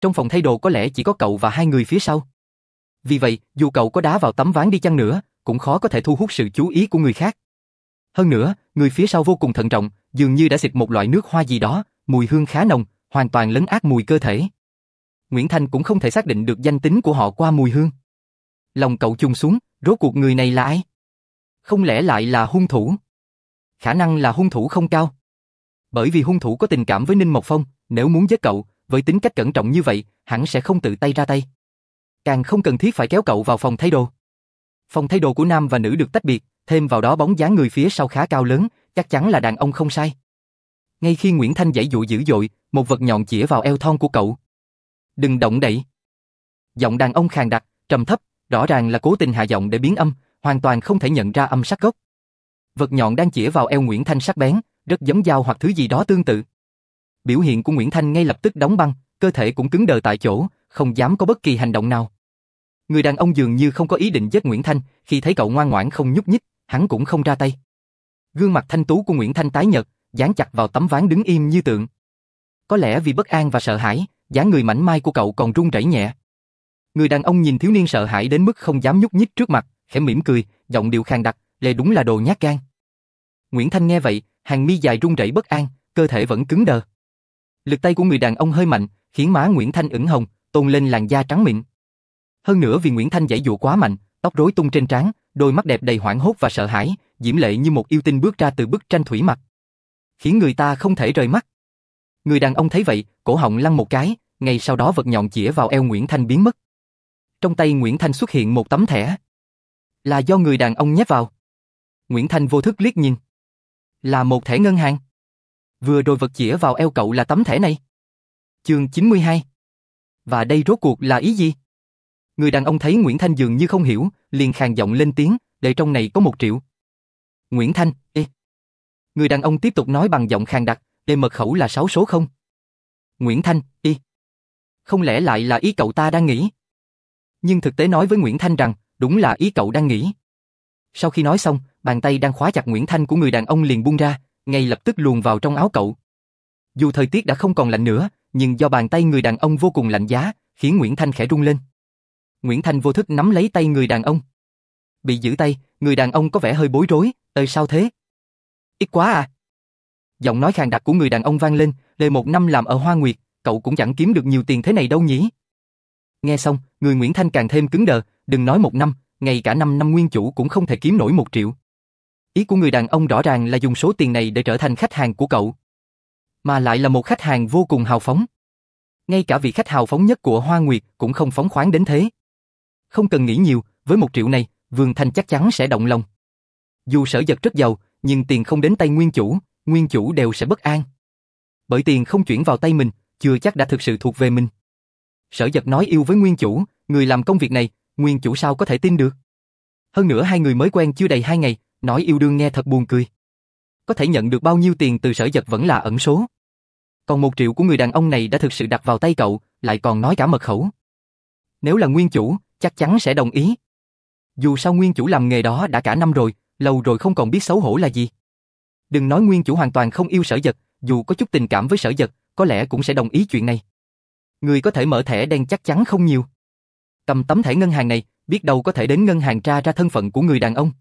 Trong phòng thay đồ có lẽ chỉ có cậu và hai người phía sau. Vì vậy, dù cậu có đá vào tấm ván đi chăng nữa, cũng khó có thể thu hút sự chú ý của người khác. Hơn nữa, người phía sau vô cùng thận trọng, dường như đã xịt một loại nước hoa gì đó, mùi hương khá nồng, hoàn toàn lấn át mùi cơ thể. Nguyễn Thanh cũng không thể xác định được danh tính của họ qua mùi hương. Lòng cậu chùng xuống, rốt cuộc người này là ai? Không lẽ lại là hung thủ? Khả năng là hung thủ không cao. Bởi vì hung thủ có tình cảm với Ninh Mộc Phong, nếu muốn giết cậu, với tính cách cẩn trọng như vậy, hẳn sẽ không tự tay ra tay. Càng không cần thiết phải kéo cậu vào phòng thay đồ. Phòng thay đồ của nam và nữ được tách biệt, thêm vào đó bóng dáng người phía sau khá cao lớn, chắc chắn là đàn ông không sai. Ngay khi Nguyễn Thanh giãy giụa dữ dội, một vật nhọn chĩa vào eo thon của cậu. Đừng động đậy. Giọng đàn ông khàn đặc, trầm thấp, rõ ràng là cố tình hạ giọng để biến âm, hoàn toàn không thể nhận ra âm sắc gốc. Vật nhọn đang chĩa vào eo Nguyễn Thanh sắc bén, rất giống dao hoặc thứ gì đó tương tự. Biểu hiện của Nguyễn Thanh ngay lập tức đóng băng, cơ thể cũng cứng đờ tại chỗ, không dám có bất kỳ hành động nào. Người đàn ông dường như không có ý định giết Nguyễn Thanh, khi thấy cậu ngoan ngoãn không nhúc nhích, hắn cũng không ra tay. Gương mặt thanh tú của Nguyễn Thanh tái nhợt, dán chặt vào tấm ván đứng im như tượng. Có lẽ vì bất an và sợ hãi, dáng người mảnh mai của cậu còn run rẩy nhẹ. Người đàn ông nhìn thiếu niên sợ hãi đến mức không dám nhúc nhích trước mặt, khẽ mỉm cười, giọng điệu khàn đặc, "Lê đúng là đồ nhát gan." Nguyễn Thanh nghe vậy, hàng mi dài run rẩy bất an, cơ thể vẫn cứng đờ. Lực tay của người đàn ông hơi mạnh, khiến má Nguyễn Thanh ửng hồng, tôn lên làn da trắng mịn. Hơn nữa vì Nguyễn Thanh giãy giụa quá mạnh, tóc rối tung trên trán, đôi mắt đẹp đầy hoảng hốt và sợ hãi, diễm lệ như một yêu tinh bước ra từ bức tranh thủy mặc, khiến người ta không thể rời mắt. Người đàn ông thấy vậy, cổ họng lăn một cái, ngay sau đó vật nhọn chĩa vào eo Nguyễn Thanh biến mất. Trong tay Nguyễn Thanh xuất hiện một tấm thẻ. Là do người đàn ông nhét vào. Nguyễn Thanh vô thức liếc nhìn. Là một thẻ ngân hàng. Vừa rồi vật chĩa vào eo cậu là tấm thẻ này. Chương 92. Và đây rốt cuộc là ý gì? Người đàn ông thấy Nguyễn Thanh dường như không hiểu, liền khàn giọng lên tiếng, "Để trong này có 1 triệu." Nguyễn Thanh, ê. Người đàn ông tiếp tục nói bằng giọng khàn đặc, "Để mật khẩu là 6 số không?" Nguyễn Thanh, y. Không lẽ lại là ý cậu ta đang nghĩ? Nhưng thực tế nói với Nguyễn Thanh rằng, đúng là ý cậu đang nghĩ. Sau khi nói xong, bàn tay đang khóa chặt Nguyễn Thanh của người đàn ông liền buông ra, ngay lập tức luồn vào trong áo cậu. Dù thời tiết đã không còn lạnh nữa, nhưng do bàn tay người đàn ông vô cùng lạnh giá, khiến Nguyễn Thanh khẽ run lên. Nguyễn Thanh vô thức nắm lấy tay người đàn ông. Bị giữ tay, người đàn ông có vẻ hơi bối rối, sao thế? Ít quá à? Giọng nói khàn đặc của người đàn ông vang lên, "Lê 1 năm làm ở Hoa Nguyệt, cậu cũng chẳng kiếm được nhiều tiền thế này đâu nhỉ?" Nghe xong, người Nguyễn Thanh càng thêm cứng đờ, đừng nói 1 năm, ngay cả 5 năm nguyên chủ cũng không thể kiếm nổi 1 triệu. Ý của người đàn ông rõ ràng là dùng số tiền này để trở thành khách hàng của cậu. Mà lại là một khách hàng vô cùng hào phóng. Ngay cả vị khách hào phóng nhất của Hoa Nguyệt cũng không phóng khoáng đến thế. Không cần nghĩ nhiều, với 1 triệu này, Vương Thanh chắc chắn sẽ động lòng. Dù Sở Dật rất giàu, nhưng tiền không đến tay nguyên chủ đều sẽ bất an. Bởi tiền không chuyển vào tay mình, chưa chắc đã thực sự thuộc về mình. Sở Dật nói yêu với nguyên chủ, người làm công việc này, nguyên chủ sao có thể tin được? Hơn nữa hai người mới quen chưa đầy 2 ngày, nói yêu đương nghe thật buồn cười. Có thể nhận được bao nhiêu tiền từ Sở Dật vẫn là ẩn số. Còn 1 triệu của người đàn ông này đã thực sự đặt vào tay cậu, lại còn nói cả mật khẩu. Nếu là nguyên chủ, chắc chắn sẽ đồng ý. Dù sao nguyên chủ làm nghề đó đã cả năm rồi, lâu rồi không còn biết xấu hổ là gì. Đừng nói nguyên chủ hoàn toàn không yêu Sở Dật, dù có chút tình cảm với Sở Dật, có lẽ cũng sẽ đồng ý chuyện này. Người có thể mở thẻ đen chắc chắn không nhiều. Cầm tấm thẻ ngân hàng này, biết đâu có thể đến ngân hàng tra ra thân phận của người đàn ông.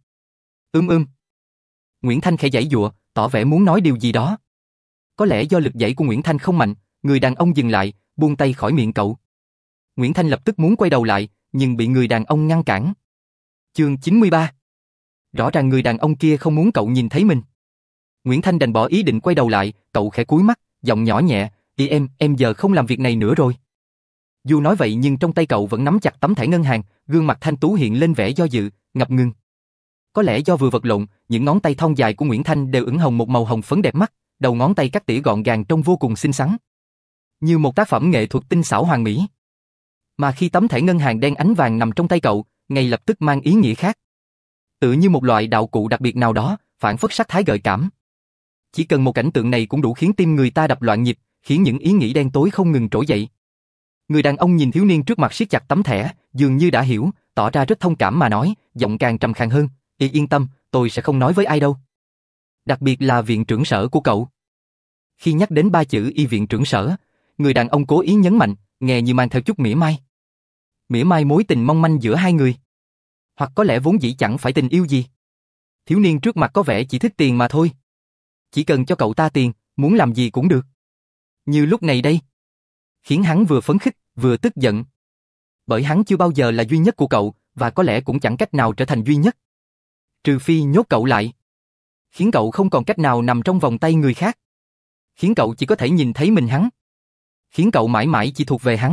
Nguyễn Thanh khẽ giãy giụa, tỏ vẻ muốn nói điều gì đó. Có lẽ do lực giãy của Nguyễn Thanh không mạnh, người đàn ông dừng lại, buông tay khỏi miệng cậu. Nguyễn Thanh lập tức muốn quay đầu lại, nhưng bị người đàn ông ngăn cản. Chương 93. Rõ ràng người đàn ông kia không muốn cậu nhìn thấy mình. Nguyễn Thanh đành bỏ ý định quay đầu lại, cậu khẽ cúi mắt, giọng nhỏ nhẹ, "Ý em giờ không làm việc này nữa rồi." Dù nói vậy nhưng trong tay cậu vẫn nắm chặt tấm thẻ ngân hàng, gương mặt thanh tú hiện lên vẻ do dự, ngập ngừng. Có lẽ do vừa vật lộn, những ngón tay thon dài của Nguyễn Thanh đều ửng hồng một màu hồng phấn đẹp mắt, đầu ngón tay cắt tỉa gọn gàng trông vô cùng xinh xắn, như một tác phẩm nghệ thuật tinh xảo hoàn mỹ. Mà khi tấm thẻ ngân hàng đen ánh vàng nằm trong tay cậu, ngay lập tức mang ý nghĩa khác. Tựa như một loại đạo cụ đặc biệt nào đó, phản phất sắc thái gợi cảm. Chỉ cần một cảnh tượng này cũng đủ khiến tim người ta đập loạn nhịp, khiến những ý nghĩ đen tối không ngừng trỗi dậy. Người đàn ông nhìn thiếu niên trước mặt siết chặt tấm thẻ, dường như đã hiểu, tỏ ra rất thông cảm mà nói, giọng càng trầm khàn hơn, Yên tâm, tôi sẽ không nói với ai đâu. Đặc biệt là viện trưởng Sở của cậu." Khi nhắc đến 3 chữ Y viện trưởng Sở, người đàn ông cố ý nhấn mạnh, nghe như mang theo chút mỉa mai. Mỉa mai mối tình mong manh giữa hai người. Hoặc có lẽ vốn dĩ chẳng phải tình yêu gì. Thiếu niên trước mặt có vẻ chỉ thích tiền mà thôi. Chỉ cần cho cậu ta tiền, muốn làm gì cũng được. Như lúc này đây. Khiến hắn vừa phấn khích, vừa tức giận. Bởi hắn chưa bao giờ là duy nhất của cậu, và có lẽ cũng chẳng cách nào trở thành duy nhất. Trừ phi nhốt cậu lại. Khiến cậu không còn cách nào nằm trong vòng tay người khác. Khiến cậu chỉ có thể nhìn thấy mình hắn. Khiến cậu mãi mãi chỉ thuộc về hắn.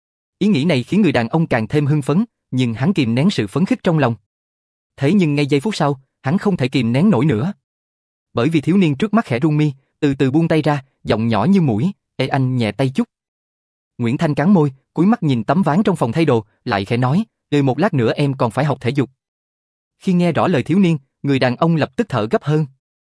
Ý nghĩ này khiến người đàn ông càng thêm hưng phấn, nhưng hắn kìm nén sự phấn khích trong lòng. Thế nhưng ngay giây phút sau, hắn không thể kìm nén nổi nữa. Bởi vì thiếu niên trước mắt khẽ rung mi, từ từ buông tay ra, giọng nhỏ như mũi, "Ê anh nhẹ tay chút." Nguyễn Thanh cắn môi, cúi mắt nhìn tấm ván trong phòng thay đồ, lại khẽ nói, một lát nữa em còn phải học thể dục." Khi nghe rõ lời thiếu niên, người đàn ông lập tức thở gấp hơn.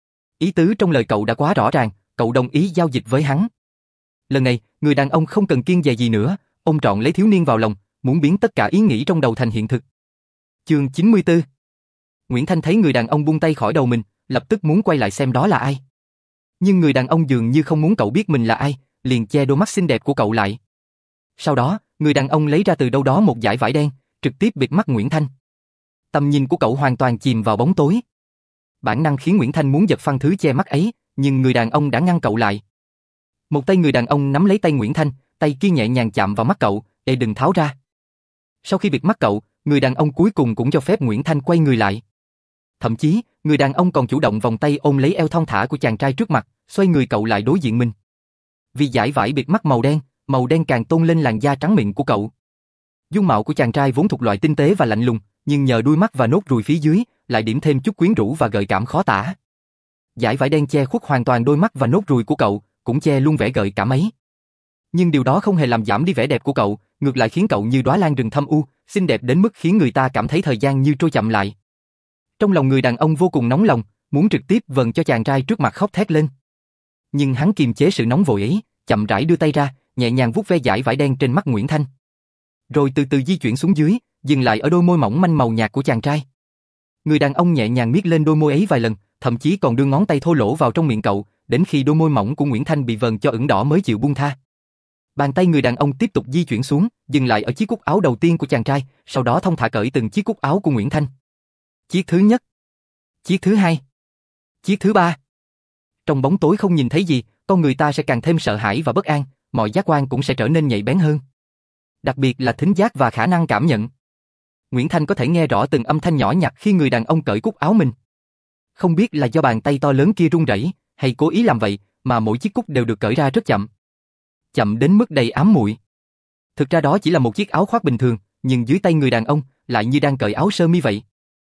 Ý tứ trong lời cậu đã quá rõ ràng, cậu đồng ý giao dịch với hắn. Lần này, người đàn ông không cần kiêng dè gì nữa, ôm trọn lấy thiếu niên vào lòng, muốn biến tất cả ý nghĩ trong đầu thành hiện thực. Chương 94. Nguyễn Thanh thấy người đàn ông buông tay khỏi đầu mình, lập tức muốn quay lại xem đó là ai. Nhưng người đàn ông dường như không muốn cậu biết mình là ai, liền che đôi mắt xinh đẹp của cậu lại. Sau đó, người đàn ông lấy ra từ đâu đó một dải vải đen, trực tiếp bịt mắt Nguyễn Thanh. Tầm nhìn của cậu hoàn toàn chìm vào bóng tối. Bản năng khiến Nguyễn Thanh muốn giật phăng thứ che mắt ấy, nhưng người đàn ông đã ngăn cậu lại. Một tay người đàn ông nắm lấy tay Nguyễn Thanh, tay kia nhẹ nhàng chạm vào mắt cậu, "Ê đừng tháo ra." Sau khi bịt mắt cậu, người đàn ông cuối cùng cũng cho phép Nguyễn Thanh quay người lại. Thậm chí, người đàn ông còn chủ động vòng tay ôm lấy eo thon thả của chàng trai trước mặt, xoay người cậu lại đối diện mình. Vì dải vải bịt mắt màu đen càng tôn lên làn da trắng mịn của cậu. Dung mạo của chàng trai vốn thuộc loại tinh tế và lạnh lùng, nhưng nhờ đuôi mắt và nốt ruồi phía dưới, lại điểm thêm chút quyến rũ và gợi cảm khó tả. Dải vải đen che khuất hoàn toàn đôi mắt và nốt ruồi của cậu, cũng che luôn vẻ gợi cảm ấy. Nhưng điều đó không hề làm giảm đi vẻ đẹp của cậu, ngược lại khiến cậu như đóa lan rừng thâm u, xinh đẹp đến mức khiến người ta cảm thấy thời gian như trôi chậm lại. Trong lòng người đàn ông vô cùng nóng lòng, muốn trực tiếp vần cho chàng trai trước mặt khóc thét lên. Nhưng hắn kiềm chế sự nóng vội ấy, chậm rãi đưa tay ra, nhẹ nhàng vuốt ve dải vải đen trên mắt Nguyễn Thanh. Rồi từ từ di chuyển xuống dưới, dừng lại ở đôi môi mỏng manh màu nhạt của chàng trai. Người đàn ông nhẹ nhàng miết lên đôi môi ấy vài lần, thậm chí còn đưa ngón tay thô lỗ vào trong miệng cậu, đến khi đôi môi mỏng của Nguyễn Thanh bị vần cho ửng đỏ mới chịu buông tha. Bàn tay người đàn ông tiếp tục di chuyển xuống, dừng lại ở chiếc cúc áo đầu tiên của chàng trai, sau đó thong thả cởi từng chiếc cúc áo của Nguyễn Thanh. Chiếc thứ nhất, chiếc thứ hai, chiếc thứ ba. Trong bóng tối không nhìn thấy gì, con người ta sẽ càng thêm sợ hãi và bất an, mọi giác quan cũng sẽ trở nên nhạy bén hơn. Đặc biệt là thính giác và khả năng cảm nhận. Nguyễn Thanh có thể nghe rõ từng âm thanh nhỏ nhặt khi người đàn ông cởi cúc áo mình. Không biết là do bàn tay to lớn kia run rẩy, hay cố ý làm vậy, mà mỗi chiếc cúc đều được cởi ra rất chậm. Chậm đến mức đầy ám muội. Thực ra đó chỉ là một chiếc áo khoác bình thường, nhưng dưới tay người đàn ông lại như đang cởi áo sơ mi vậy.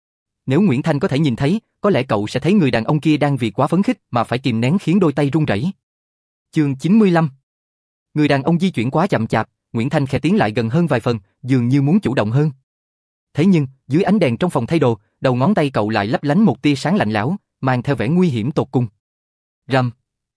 Nếu Nguyễn Thanh có thể nhìn thấy, có lẽ cậu sẽ thấy người đàn ông kia đang vì quá phấn khích mà phải kìm nén khiến đôi tay run rẩy. Chương 95. Người đàn ông di chuyển quá chậm chạp, Nguyễn Thanh khẽ tiến lại gần hơn vài phần, dường như muốn chủ động hơn. Thế nhưng, dưới ánh đèn trong phòng thay đồ, đầu ngón tay cậu lại lấp lánh một tia sáng lạnh lẽo, mang theo vẻ nguy hiểm tột cùng. Rầm.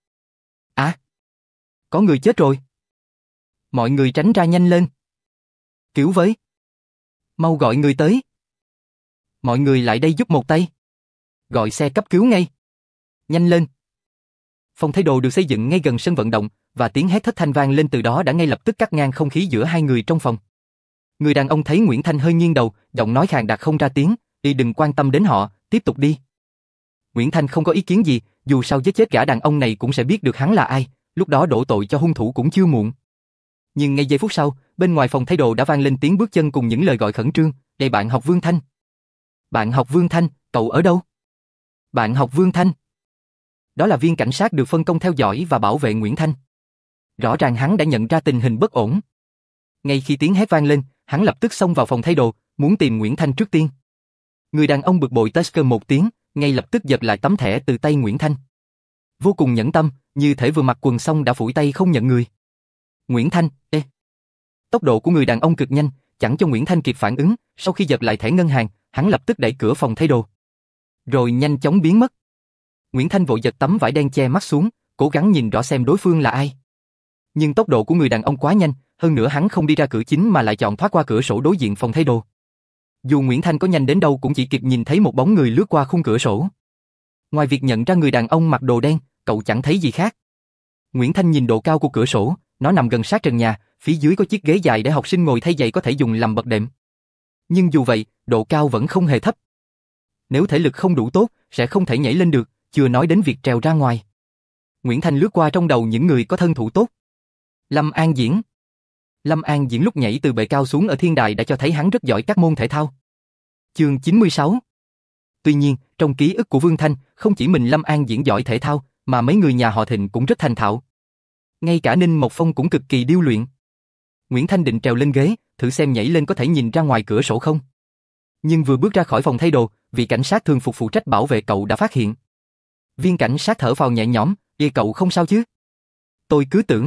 Có người chết rồi. Mọi người tránh ra nhanh lên. Cứu với. Mau gọi người tới. Mọi người lại đây giúp một tay. Gọi xe cấp cứu ngay. Nhanh lên. Phòng thay đồ được xây dựng ngay gần sân vận động, và tiếng hét thất thanh vang lên từ đó đã ngay lập tức cắt ngang không khí giữa hai người trong phòng. Người đàn ông thấy Nguyễn Thanh hơi nghiêng đầu, giọng nói khàn đặc không ra tiếng, "Y đừng quan tâm đến họ, tiếp tục đi." Nguyễn Thanh không có ý kiến gì, dù sao giết chết gã đàn ông này cũng sẽ biết được hắn là ai, lúc đó đổ tội cho hung thủ cũng chưa muộn. Nhưng ngay giây phút sau, bên ngoài phòng thay đồ đã vang lên tiếng bước chân cùng những lời gọi khẩn trương, "Đây bạn học Vương Thanh." "Bạn học Vương Thanh, cậu ở đâu?" "Bạn học Vương Thanh." Đó là viên cảnh sát được phân công theo dõi và bảo vệ Nguyễn Thanh. Rõ ràng hắn đã nhận ra tình hình bất ổn. Ngay khi tiếng hét vang lên, hắn lập tức xông vào phòng thay đồ, muốn tìm Nguyễn Thanh trước tiên. Người đàn ông bực bội Tusker một tiếng, ngay lập tức giật lại tấm thẻ từ tay Nguyễn Thanh. Vô cùng nhẫn tâm, như thể vừa mặc quần xong đã phủi tay không nhận người. "Nguyễn Thanh, ê!" Tốc độ của người đàn ông cực nhanh, chẳng cho Nguyễn Thanh kịp phản ứng, sau khi giật lại thẻ ngân hàng, hắn lập tức đẩy cửa phòng thay đồ. Rồi nhanh chóng biến mất. Nguyễn Thanh vội giật tấm vải đen che mắt xuống, cố gắng nhìn rõ xem đối phương là ai. Nhưng tốc độ của người đàn ông quá nhanh, hơn nữa hắn không đi ra cửa chính mà lại chọn thoát qua cửa sổ đối diện phòng thay đồ. Dù Nguyễn Thanh có nhanh đến đâu cũng chỉ kịp nhìn thấy một bóng người lướt qua khung cửa sổ. Ngoài việc nhận ra người đàn ông mặc đồ đen, cậu chẳng thấy gì khác. Nguyễn Thanh nhìn độ cao của cửa sổ, nó nằm gần sát trần nhà, phía dưới có chiếc ghế dài để học sinh ngồi thay giày có thể dùng làm bậc đệm. Nhưng dù vậy, độ cao vẫn không hề thấp. Nếu thể lực không đủ tốt, sẽ không thể nhảy lên được, chưa nói đến việc trèo ra ngoài. Nguyễn Thanh lướt qua trong đầu những người có thân thủ tốt. Lâm An Diễn. Lâm An Diễn lúc nhảy từ bệ cao xuống ở thiên đài đã cho thấy hắn rất giỏi các môn thể thao. Chương 96. Tuy nhiên, trong ký ức của Vương Thanh, không chỉ mình Lâm An Diễn giỏi thể thao, mà mấy người nhà họ Thịnh cũng rất thành thạo. Ngay cả Ninh Mộc Phong cũng cực kỳ điêu luyện. Nguyễn Thanh định trèo lên ghế, thử xem nhảy lên có thể nhìn ra ngoài cửa sổ không. Nhưng vừa bước ra khỏi phòng thay đồ, vị cảnh sát thường phục phụ trách bảo vệ cậu đã phát hiện. Viên cảnh sát thở phào nhẹ nhõm, cậu không sao chứ? Tôi cứ tưởng.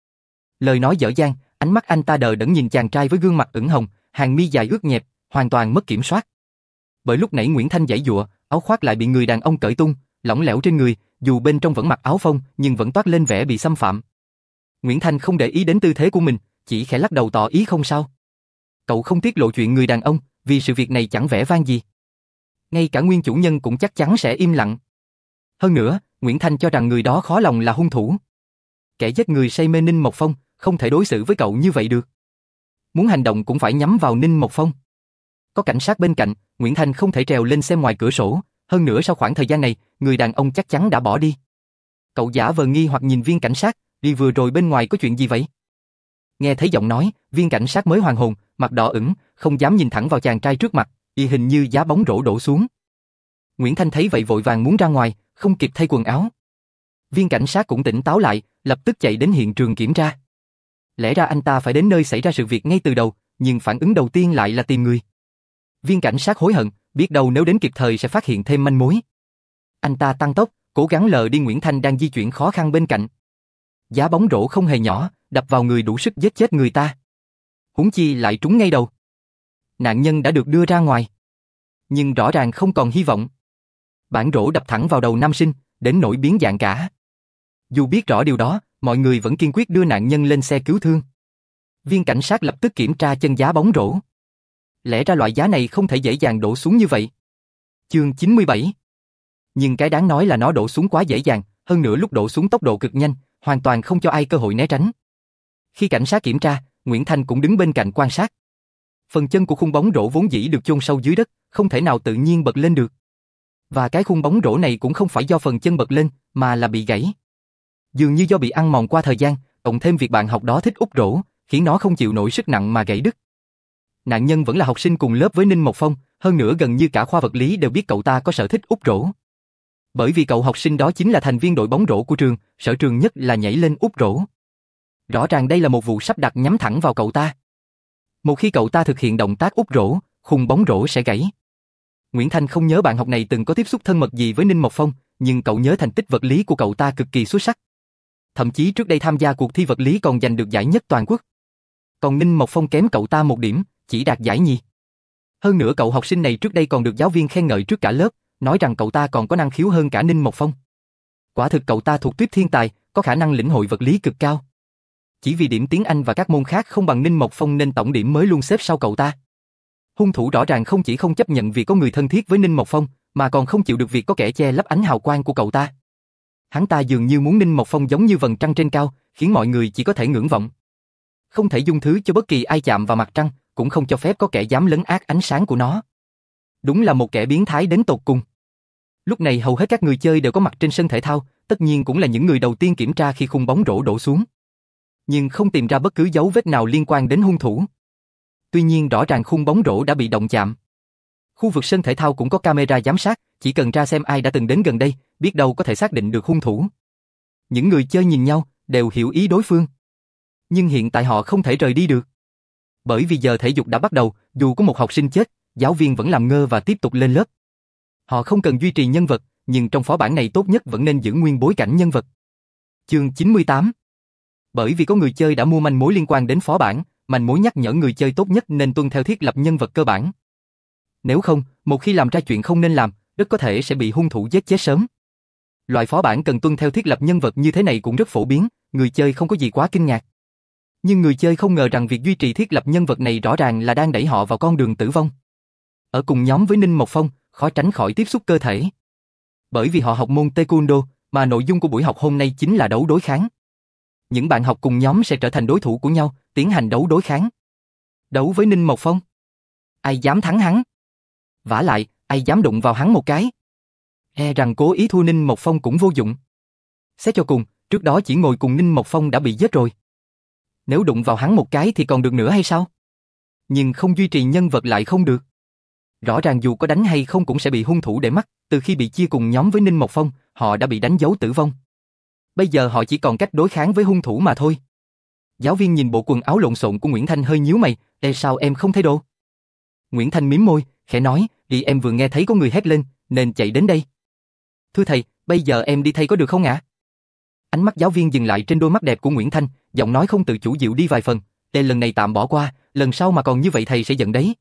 Lời nói dở dang, ánh mắt anh ta đờ đẫn nhìn chàng trai với gương mặt ửng hồng, hàng mi dài ướt nhẹp, hoàn toàn mất kiểm soát. Bởi lúc nãy Nguyễn Thanh giãy giụa, áo khoác lại bị người đàn ông cởi tung, lỏng lẻo trên người, dù bên trong vẫn mặc áo phông nhưng vẫn toát lên vẻ bị xâm phạm. Nguyễn Thanh không để ý đến tư thế của mình, chỉ khẽ lắc đầu tỏ ý không sao. Cậu không tiết lộ chuyện người đàn ông, vì sự việc này chẳng vẻ vang gì. Ngay cả nguyên chủ nhân cũng chắc chắn sẽ im lặng. Hơn nữa, Nguyễn Thanh cho rằng người đó khó lòng là hung thủ. Kẻ giết người say mê Ninh Mộc Phong, không thể đối xử với cậu như vậy được. Muốn hành động cũng phải nhắm vào Ninh Mộc Phong. Có cảnh sát bên cạnh, Nguyễn Thanh không thể trèo lên xem ngoài cửa sổ, hơn nữa sau khoảng thời gian này, người đàn ông chắc chắn đã bỏ đi. Cậu giả vờ nghi hoặc nhìn viên cảnh sát, đi vừa rồi bên ngoài có chuyện gì vậy? Nghe thấy giọng nói, viên cảnh sát mới hoàn hồn, mặt đỏ ửng, không dám nhìn thẳng vào chàng trai trước mặt, hình như giá bóng rổ đổ xuống. Nguyễn Thanh thấy vậy vội vàng muốn ra ngoài, không kịp thay quần áo. Viên cảnh sát cũng tỉnh táo lại, lập tức chạy đến hiện trường kiểm tra. Lẽ ra anh ta phải đến nơi xảy ra sự việc ngay từ đầu, nhưng phản ứng đầu tiên lại là tìm người. Viên cảnh sát hối hận, biết đâu nếu đến kịp thời sẽ phát hiện thêm manh mối. Anh ta tăng tốc, cố gắng lờ đi Nguyễn Thanh đang di chuyển khó khăn bên cạnh. Giá bóng rổ không hề nhỏ, đập vào người đủ sức giết chết người ta. Huống chi lại trúng ngay đầu. Nạn nhân đã được đưa ra ngoài. Nhưng rõ ràng không còn hy vọng. Bảng rổ đập thẳng vào đầu nam sinh, đến nỗi biến dạng cả. Dù biết rõ điều đó, mọi người vẫn kiên quyết đưa nạn nhân lên xe cứu thương. Viên cảnh sát lập tức kiểm tra chân giá bóng rổ. Lẽ ra loại giá này không thể dễ dàng đổ xuống như vậy. Chương 97. Nhưng cái đáng nói là nó đổ xuống quá dễ dàng, hơn nữa lúc đổ xuống tốc độ cực nhanh, hoàn toàn không cho ai cơ hội né tránh. Khi cảnh sát kiểm tra, Nguyễn Thanh cũng đứng bên cạnh quan sát. Phần chân của khung bóng rổ vốn dĩ được chôn sâu dưới đất, không thể nào tự nhiên bật lên được. Và cái khung bóng rổ này cũng không phải do phần chân bật lên, mà là bị gãy. Dường như do bị ăn mòn qua thời gian, cộng thêm việc bạn học đó thích úp rổ, khiến nó không chịu nổi sức nặng mà gãy đứt. Nạn nhân vẫn là học sinh cùng lớp với Ninh Mộc Phong, hơn nữa gần như cả khoa vật lý đều biết cậu ta có sở thích úp rổ. Bởi vì cậu học sinh đó chính là thành viên đội bóng rổ của trường, sở trường nhất là nhảy lên úp rổ. Rõ ràng đây là một vụ sắp đặt nhắm thẳng vào cậu ta. Một khi cậu ta thực hiện động tác úp rổ, khung bóng rổ sẽ gãy. Nguyễn Thanh không nhớ bạn học này từng có tiếp xúc thân mật gì với Ninh Mộc Phong, nhưng cậu nhớ thành tích vật lý của cậu ta cực kỳ xuất sắc. Thậm chí trước đây tham gia cuộc thi vật lý còn giành được giải nhất toàn quốc. Còn Ninh Mộc Phong kém cậu ta 1 điểm, chỉ đạt giải nhì. Hơn nữa cậu học sinh này trước đây còn được giáo viên khen ngợi trước cả lớp, nói rằng cậu ta còn có năng khiếu hơn cả Ninh Mộc Phong. Quả thực cậu ta thuộc tuýp thiên tài, có khả năng lĩnh hội vật lý cực cao. Chỉ vì điểm tiếng Anh và các môn khác không bằng Ninh Mộc Phong nên tổng điểm mới luôn xếp sau cậu ta. Hung thủ rõ ràng không chỉ không chấp nhận việc có người thân thiết với Ninh Mộc Phong, mà còn không chịu được việc có kẻ che lấp ánh hào quang của cậu ta. Hắn ta dường như muốn Ninh Mộc Phong giống như vầng trăng trên cao, khiến mọi người chỉ có thể ngưỡng vọng. Không thể dung thứ cho bất kỳ ai chạm vào mặt trăng, cũng không cho phép có kẻ dám lấn át ánh sáng của nó. Đúng là một kẻ biến thái đến tột cùng. Lúc này hầu hết các người chơi đều có mặt trên sân thể thao, tất nhiên cũng là những người đầu tiên kiểm tra khi khung bóng rổ đổ xuống. Nhưng không tìm ra bất cứ dấu vết nào liên quan đến hung thủ. Tuy nhiên rõ ràng khung bóng rổ đã bị động chạm. Khu vực sân thể thao cũng có camera giám sát, chỉ cần tra xem ai đã từng đến gần đây, biết đâu có thể xác định được hung thủ. Những người chơi nhìn nhau, đều hiểu ý đối phương. Nhưng hiện tại họ không thể rời đi được. Bởi vì giờ thể dục đã bắt đầu, dù có một học sinh chết, giáo viên vẫn làm ngơ và tiếp tục lên lớp. Họ không cần duy trì nhân vật, nhưng trong phó bản này tốt nhất vẫn nên giữ nguyên bối cảnh nhân vật. Chương 98. Bởi vì có người chơi đã mua manh mối liên quan đến phó bản, manh mối nhắc nhở người chơi tốt nhất nên tuân theo thiết lập nhân vật cơ bản. Nếu không, một khi làm ra chuyện không nên làm, rất có thể sẽ bị hung thủ giết chết sớm. Loại phó bản cần tuân theo thiết lập nhân vật như thế này cũng rất phổ biến, người chơi không có gì quá kinh ngạc. Nhưng người chơi không ngờ rằng việc duy trì thiết lập nhân vật này rõ ràng là đang đẩy họ vào con đường tử vong. Ở cùng nhóm với Ninh Mộc Phong, khó tránh khỏi tiếp xúc cơ thể. Bởi vì họ học môn Taekwondo, mà nội dung của buổi học hôm nay chính là đấu đối kháng. Những bạn học cùng nhóm sẽ trở thành đối thủ của nhau, tiến hành đấu đối kháng. Đấu với Ninh Mộc Phong. Ai dám thắng hắn? Vả lại, ai dám đụng vào hắn một cái? E rằng cố ý thua Ninh Mộc Phong cũng vô dụng. Xét cho cùng, trước đó chỉ ngồi cùng Ninh Mộc Phong đã bị giết rồi. Nếu đụng vào hắn một cái thì còn được nữa hay sao? Nhưng không duy trì nhân vật lại không được. Rõ ràng dù có đánh hay không cũng sẽ bị hung thủ để mắt, từ khi bị chia cùng nhóm với Ninh Mộc Phong, họ đã bị đánh dấu tử vong. Bây giờ họ chỉ còn cách đối kháng với hung thủ mà thôi. Giáo viên nhìn bộ quần áo lộn xộn của Nguyễn Thanh hơi nhíu mày, sao em không thấy đồ? Nguyễn Thanh mím môi, khẽ nói, em vừa nghe thấy có người hét lên, nên chạy đến đây. Thưa thầy, bây giờ em đi thay có được không ạ? Ánh mắt giáo viên dừng lại trên đôi mắt đẹp của Nguyễn Thanh, giọng nói không tự chủ dịu đi vài phần, lần này tạm bỏ qua, lần sau mà còn như vậy thầy sẽ giận đấy.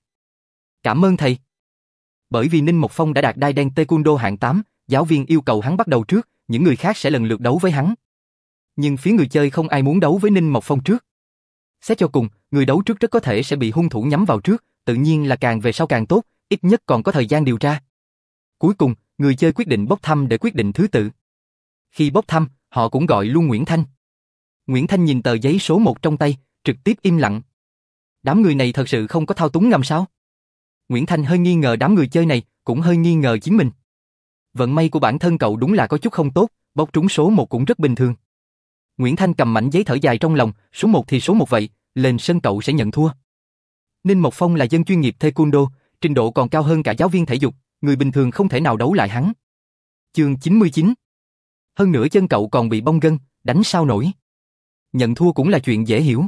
Cảm ơn thầy. Bởi vì Ninh Mộc Phong đã đạt đai đen Taekwondo hạng 8, giáo viên yêu cầu hắn bắt đầu trước, những người khác sẽ lần lượt đấu với hắn. Nhưng phía người chơi không ai muốn đấu với Ninh Mộc Phong trước. Xét cho cùng, người đấu trước rất có thể sẽ bị hung thủ nhắm vào trước, tự nhiên là càng về sau càng tốt, ít nhất còn có thời gian điều tra. Cuối cùng, người chơi quyết định bốc thăm để quyết định thứ tự. Khi bốc thăm, họ cũng gọi luôn Nguyễn Thanh. Nguyễn Thanh nhìn tờ giấy số 1 trong tay, trực tiếp im lặng. Đám người này thật sự không có thao túng ngầm sao? Nguyễn Thanh hơi nghi ngờ đám người chơi này, cũng hơi nghi ngờ chính mình. Vận may của bản thân cậu đúng là có chút không tốt, bốc trúng số 1 cũng rất bình thường. Nguyễn Thanh cầm mảnh giấy thở dài trong lòng, số 1 thì số 1 vậy, lên sân cậu sẽ nhận thua. Ninh Mộc Phong là dân chuyên nghiệp Taekwondo, trình độ còn cao hơn cả giáo viên thể dục, người bình thường không thể nào đấu lại hắn. Chương 99. Hơn nữa chân cậu còn bị bong gân, đánh sao nổi. Nhận thua cũng là chuyện dễ hiểu.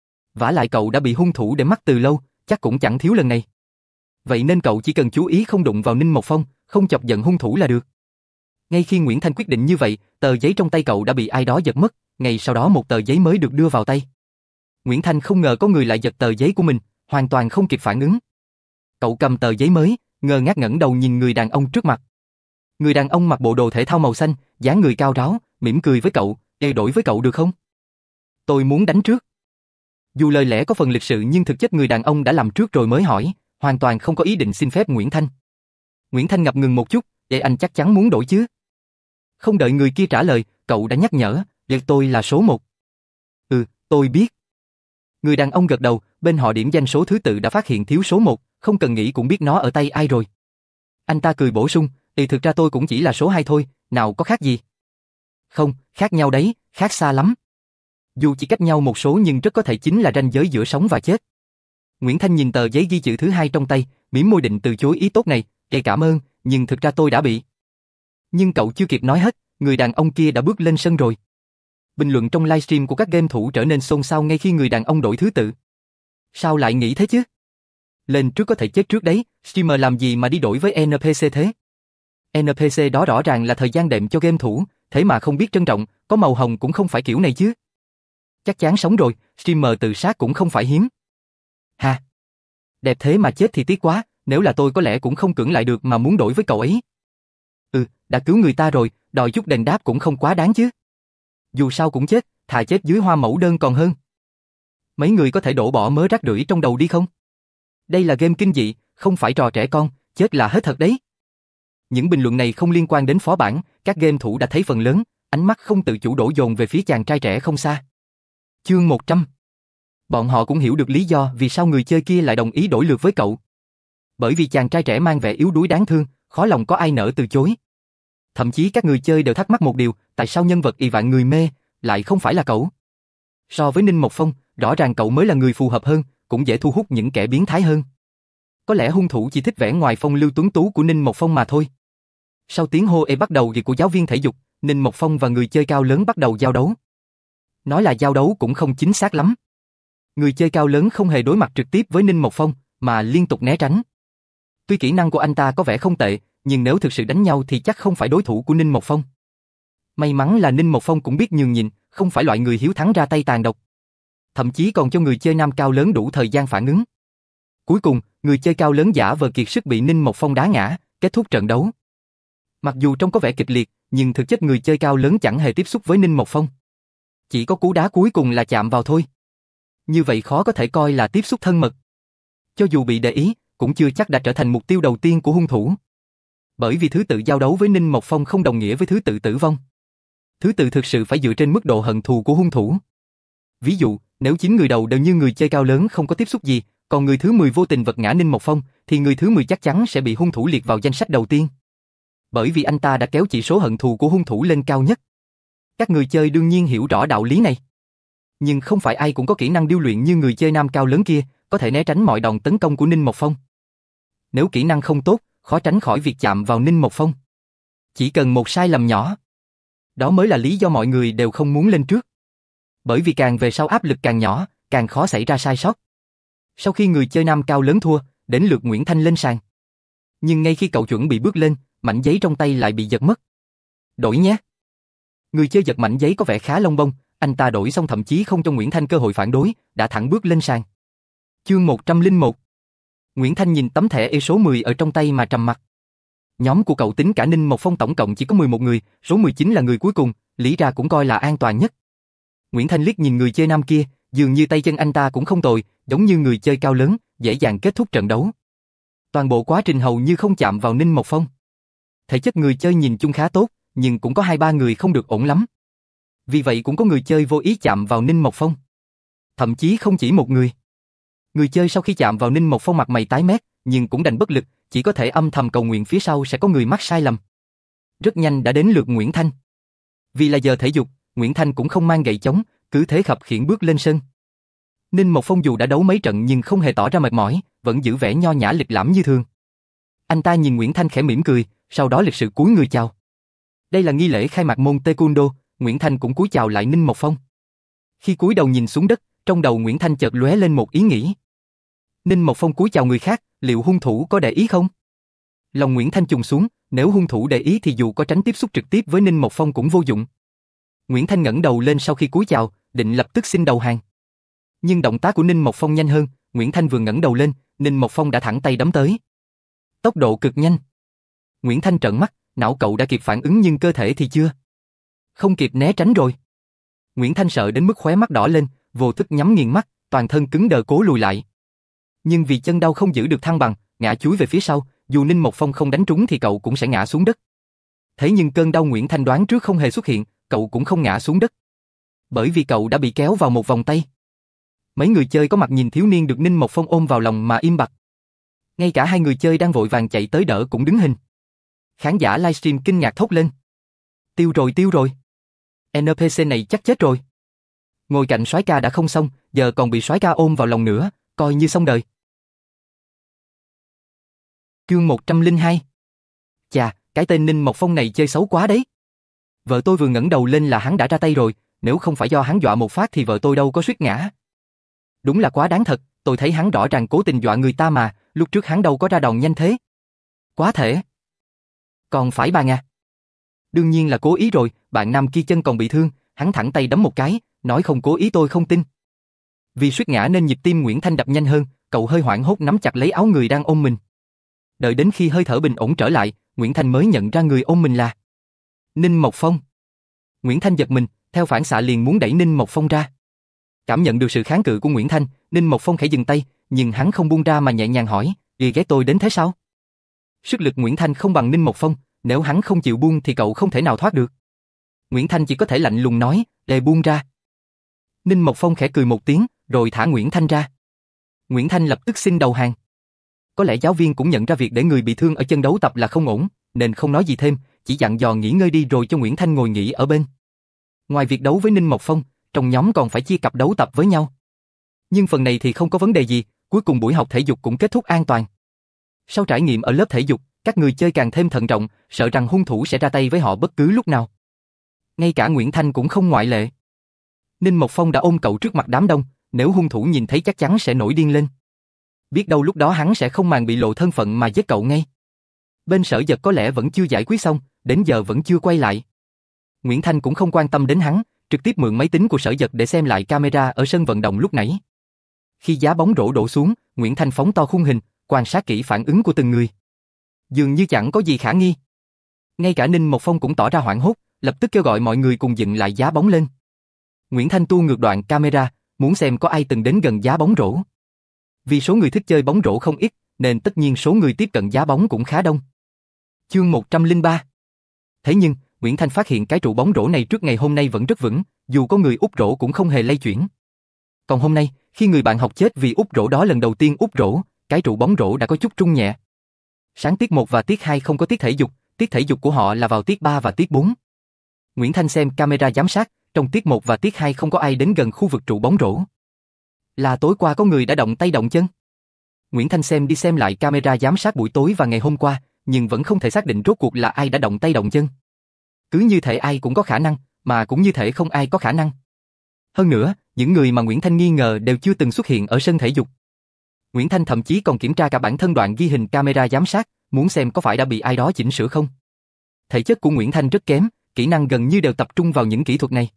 Vả lại cậu đã bị hung thủ để mắt từ lâu, chắc cũng chẳng thiếu lần này. Vậy nên cậu chỉ cần chú ý không đụng vào Ninh Mộc Phong, không chọc giận hung thủ là được. Ngay khi Nguyễn Thanh quyết định như vậy, tờ giấy trong tay cậu đã bị ai đó giật mất, ngay sau đó một tờ giấy mới được đưa vào tay. Nguyễn Thanh không ngờ có người lại giật tờ giấy của mình, hoàn toàn không kịp phản ứng. Cậu cầm tờ giấy mới, ngơ ngác ngẩng đầu nhìn người đàn ông trước mặt. Người đàn ông mặc bộ đồ thể thao màu xanh, dáng người cao ráo, mỉm cười với cậu, đổi với cậu được không? Tôi muốn đánh trước. Dù lời lẽ có phần lịch sự nhưng thực chất người đàn ông đã làm trước rồi mới hỏi, hoàn toàn không có ý định xin phép Nguyễn Thanh. Nguyễn Thanh ngập ngừng một chút, anh chắc chắn muốn đổi chứ? Không đợi người kia trả lời, cậu đã nhắc nhở, tôi là số 1. Tôi biết. Người đàn ông gật đầu, bên họ điểm danh số thứ tự đã phát hiện thiếu số 1, không cần nghĩ cũng biết nó ở tay ai rồi. Anh ta cười bổ sung, thực ra tôi cũng chỉ là số 2 thôi, nào có khác gì? Không, khác nhau đấy, khác xa lắm. Dù chỉ cách nhau một số nhưng rất có thể chính là ranh giới giữa sống và chết. Nguyễn Thanh nhìn tờ giấy ghi chữ thứ 2 trong tay, mỉm môi định từ chối ý tốt này, cảm ơn, nhưng thực ra tôi đã bị. Nhưng cậu chưa kịp nói hết, người đàn ông kia đã bước lên sân rồi. Bình luận trong livestream của các game thủ trở nên xôn xao ngay khi người đàn ông đổi thứ tự. Sao lại nghĩ thế chứ? Lên trước có thể chết trước đấy, streamer làm gì mà đi đổi với NPC thế? NPC đó rõ ràng là thời gian đệm cho game thủ, thế mà không biết trân trọng, có màu hồng cũng không phải kiểu này chứ. Chắc chắn sống rồi, streamer tự sát cũng không phải hiếm. Ha! Đẹp thế mà chết thì tiếc quá, nếu là tôi có lẽ cũng không cưỡng lại được mà muốn đổi với cậu ấy. Đã cứu người ta rồi, đòi chút đền đáp cũng không quá đáng chứ. Dù sao cũng chết, thà chết dưới hoa mẫu đơn còn hơn. Mấy người có thể đổ bỏ mớ rác rưởi trong đầu đi không? Đây là game kinh dị, không phải trò trẻ con, chết là hết thật đấy. Những bình luận này không liên quan đến phó bản, các game thủ đã thấy phần lớn, ánh mắt không tự chủ đổ dồn về phía chàng trai trẻ không xa. Chương 100. Bọn họ cũng hiểu được lý do vì sao người chơi kia lại đồng ý đổi lượt với cậu. Bởi vì chàng trai trẻ mang vẻ yếu đuối đáng thương, khó lòng có ai nỡ từ chối. Thậm chí các người chơi đều thắc mắc một điều, tại sao nhân vật ì vạn người mê lại không phải là cậu? So với Ninh Mộc Phong, rõ ràng cậu mới là người phù hợp hơn, cũng dễ thu hút những kẻ biến thái hơn. Có lẽ hung thủ chỉ thích vẻ ngoài phong lưu tuấn tú của Ninh Mộc Phong mà thôi. Sau tiếng hô bắt đầu của giáo viên thể dục, Ninh Mộc Phong và người chơi cao lớn bắt đầu giao đấu. Nói là giao đấu cũng không chính xác lắm. Người chơi cao lớn không hề đối mặt trực tiếp với Ninh Mộc Phong, mà liên tục né tránh. Tuy kỹ năng của anh ta có vẻ không tệ, nhưng nếu thực sự đánh nhau thì chắc không phải đối thủ của Ninh Mộc Phong. May mắn là Ninh Mộc Phong cũng biết nhường nhịn, không phải loại người hiếu thắng ra tay tàn độc. Thậm chí còn cho người chơi nam cao lớn đủ thời gian phản ứng. Cuối cùng, người chơi cao lớn giả vờ kiệt sức bị Ninh Mộc Phong đá ngã, kết thúc trận đấu. Mặc dù trông có vẻ kịch liệt, nhưng thực chất người chơi cao lớn chẳng hề tiếp xúc với Ninh Mộc Phong. Chỉ có cú đá cuối cùng là chạm vào thôi. Như vậy khó có thể coi là tiếp xúc thân mật. Cho dù bị để ý, cũng chưa chắc đã trở thành mục tiêu đầu tiên của hung thủ. Bởi vì thứ tự giao đấu với Ninh Mộc Phong không đồng nghĩa với thứ tự tử vong. Thứ tự thực sự phải dựa trên mức độ hận thù của hung thủ. Ví dụ, nếu 9 người đầu đều như người chơi cao lớn không có tiếp xúc gì, còn người thứ 10 vô tình vật ngã Ninh Mộc Phong, thì người thứ 10 chắc chắn sẽ bị hung thủ liệt vào danh sách đầu tiên. Bởi vì anh ta đã kéo chỉ số hận thù của hung thủ lên cao nhất. Các người chơi đương nhiên hiểu rõ đạo lý này. Nhưng không phải ai cũng có kỹ năng điêu luyện như người chơi nam cao lớn kia, có thể né tránh mọi đòn tấn công của Ninh Mộc Phong. Nếu kỹ năng không tốt, khó tránh khỏi việc chạm vào Ninh Mộc Phong. Chỉ cần một sai lầm nhỏ. Đó mới là lý do mọi người đều không muốn lên trước. Bởi vì càng về sau áp lực càng nhỏ, càng khó xảy ra sai sót. Sau khi người chơi nam cao lớn thua, đến lượt Nguyễn Thanh lên sàn. Nhưng ngay khi cậu chuẩn bị bước lên, mảnh giấy trong tay lại bị giật mất. Đổi nhé. Người chơi giật mảnh giấy có vẻ khá lông bông, anh ta đổi xong thậm chí không cho Nguyễn Thanh cơ hội phản đối, đã thẳng bước lên sàn. Chương 101. Nguyễn Thanh nhìn tấm thẻ E số 10 ở trong tay mà trầm mặt. Nhóm của cậu tính cả Ninh Mộc Phong tổng cộng chỉ có 11 người, số 19 là người cuối cùng, lý ra cũng coi là an toàn nhất. Nguyễn Thanh liếc nhìn người chơi nam kia, dường như tay chân anh ta cũng không tồi, giống như người chơi cao lớn, dễ dàng kết thúc trận đấu. Toàn bộ quá trình hầu như không chạm vào Ninh Mộc Phong. Thể chất người chơi nhìn chung khá tốt, nhưng cũng có 2-3 người không được ổn lắm. Vì vậy cũng có người chơi vô ý chạm vào Ninh Mộc Phong. Thậm chí không chỉ một người. Người chơi sau khi chạm vào Ninh Mộc Phong mặt mày tái mét, nhưng cũng đành bất lực, chỉ có thể âm thầm cầu nguyện phía sau sẽ có người mắc sai lầm. Rất nhanh đã đến lượt Nguyễn Thanh. Vì là giờ thể dục, Nguyễn Thanh cũng không mang gậy chống, cứ thế khập khiễng bước lên sân. Ninh Mộc Phong dù đã đấu mấy trận nhưng không hề tỏ ra mệt mỏi, vẫn giữ vẻ nho nhã lịch lãm như thường. Anh ta nhìn Nguyễn Thanh khẽ mỉm cười, sau đó lịch sự cúi người chào. Đây là nghi lễ khai mạc môn Taekwondo, Nguyễn Thanh cũng cúi chào lại Ninh Mộc Phong. Khi cúi đầu nhìn xuống đất, trong đầu Nguyễn Thanh chợt lóe lên một ý nghĩ. Ninh Mộc Phong cúi chào người khác, liệu hung thủ có để ý không? Lòng Nguyễn Thanh trùng xuống, nếu hung thủ để ý thì dù có tránh tiếp xúc trực tiếp với Ninh Mộc Phong cũng vô dụng. Nguyễn Thanh ngẩng đầu lên sau khi cúi chào, định lập tức xin đầu hàng. Nhưng động tác của Ninh Mộc Phong nhanh hơn, Nguyễn Thanh vừa ngẩng đầu lên, Ninh Mộc Phong đã thẳng tay đấm tới. Tốc độ cực nhanh. Nguyễn Thanh trợn mắt, não cậu đã kịp phản ứng nhưng cơ thể thì chưa. Không kịp né tránh rồi. Nguyễn Thanh sợ đến mức khóe mắt đỏ lên, vô thức nhắm nghiền mắt, toàn thân cứng đờ cố lùi lại. Nhưng vì chân đau không giữ được thăng bằng, ngã chúi về phía sau, dù Ninh Mộc Phong không đánh trúng thì cậu cũng sẽ ngã xuống đất. Thế nhưng cơn đau Nguyễn Thanh đoán trước không hề xuất hiện, cậu cũng không ngã xuống đất. Bởi vì cậu đã bị kéo vào một vòng tay. Mấy người chơi có mặt nhìn thiếu niên được Ninh Mộc Phong ôm vào lòng mà im bặt. Ngay cả hai người chơi đang vội vàng chạy tới đỡ cũng đứng hình. Khán giả livestream kinh ngạc thốt lên. Tiêu rồi. NPC này chắc chết rồi. Ngồi cạnh soái ca đã không xong, giờ còn bị soái ca ôm vào lòng nữa, coi như xong đời. Chương 102. Chà, cái tên Ninh Mộc Phong này chơi xấu quá đấy. Vợ tôi vừa ngẩng đầu lên là hắn đã ra tay rồi, nếu không phải do hắn dọa một phát thì vợ tôi đâu có suýt ngã. Đúng là quá đáng thật, tôi thấy hắn rõ ràng cố tình dọa người ta mà, lúc trước hắn đâu có ra đòn nhanh thế. Quá thể. Còn phải bà à? Đương nhiên là cố ý rồi, bạn nam kia chân còn bị thương, hắn thẳng tay đấm một cái, nói không cố ý tôi không tin. Vì suýt ngã nên nhịp tim Nguyễn Thanh đập nhanh hơn, cậu hơi hoảng hốt nắm chặt lấy áo người đang ôm mình. Đợi đến khi hơi thở bình ổn trở lại, Nguyễn Thanh mới nhận ra người ôm mình là Ninh Mộc Phong. Nguyễn Thanh giật mình, theo phản xạ liền muốn đẩy Ninh Mộc Phong ra. Cảm nhận được sự kháng cự của Nguyễn Thanh, Ninh Mộc Phong khẽ dừng tay, nhưng hắn không buông ra mà nhẹ nhàng hỏi, ghét tôi đến thế sao? Sức lực Nguyễn Thanh không bằng Ninh Mộc Phong, nếu hắn không chịu buông thì cậu không thể nào thoát được. Nguyễn Thanh chỉ có thể lạnh lùng nói, buông ra. Ninh Mộc Phong khẽ cười một tiếng, rồi thả Nguyễn Thanh ra. Nguyễn Thanh lập tức xin đầu hàng. Có lẽ giáo viên cũng nhận ra việc để người bị thương ở chân đấu tập là không ổn, nên không nói gì thêm, chỉ dặn dò nghỉ ngơi đi rồi cho Nguyễn Thanh ngồi nghỉ ở bên. Ngoài việc đấu với Ninh Mộc Phong, trong nhóm còn phải chia cặp đấu tập với nhau. Nhưng phần này thì không có vấn đề gì, cuối cùng buổi học thể dục cũng kết thúc an toàn. Sau trải nghiệm ở lớp thể dục, các người chơi càng thêm thận trọng, sợ rằng hung thủ sẽ ra tay với họ bất cứ lúc nào. Ngay cả Nguyễn Thanh cũng không ngoại lệ. Ninh Mộc Phong đã ôm cậu trước mặt đám đông, nếu hung thủ nhìn thấy chắc chắn sẽ nổi điên lên. Biết đâu lúc đó hắn sẽ không màng bị lộ thân phận mà giết cậu ngay. Bên Sở Dật có lẽ vẫn chưa giải quyết xong, đến giờ vẫn chưa quay lại. Nguyễn Thanh cũng không quan tâm đến hắn, trực tiếp mượn máy tính của Sở Dật để xem lại camera ở sân vận động lúc nãy. Khi giá bóng rổ đổ xuống, Nguyễn Thanh phóng to khung hình, quan sát kỹ phản ứng của từng người. Dường như chẳng có gì khả nghi. Ngay cả Ninh Mộc Phong cũng tỏ ra hoảng hốt, lập tức kêu gọi mọi người cùng dựng lại giá bóng lên. Nguyễn Thanh tua ngược đoạn camera, muốn xem có ai từng đến gần giá bóng rổ. Vì số người thích chơi bóng rổ không ít, nên tất nhiên số người tiếp cận giá bóng cũng khá đông. Chương 103. Thế nhưng, Nguyễn Thanh phát hiện cái trụ bóng rổ này trước ngày hôm nay vẫn rất vững, dù có người úp rổ cũng không hề lay chuyển. Còn hôm nay, khi người bạn học chết vì úp rổ đó lần đầu tiên úp rổ, cái trụ bóng rổ đã có chút rung nhẹ. Sáng tiết 1 và tiết 2 không có tiết thể dục của họ là vào tiết 3 và tiết 4. Nguyễn Thanh xem camera giám sát, trong tiết 1 và tiết 2 không có ai đến gần khu vực trụ bóng rổ. Là tối qua có người đã động tay động chân. Nguyễn Thanh xem đi xem lại camera giám sát buổi tối và ngày hôm qua, nhưng vẫn không thể xác định rốt cuộc là ai đã động tay động chân. Cứ như thể ai cũng có khả năng, mà cũng như thể không ai có khả năng. Hơn nữa, những người mà Nguyễn Thanh nghi ngờ đều chưa từng xuất hiện ở sân thể dục. Nguyễn Thanh thậm chí còn kiểm tra cả bản thân đoạn ghi hình camera giám sát, muốn xem có phải đã bị ai đó chỉnh sửa không. Thể chất của Nguyễn Thanh rất kém, kỹ năng gần như đều tập trung vào những kỹ thuật này.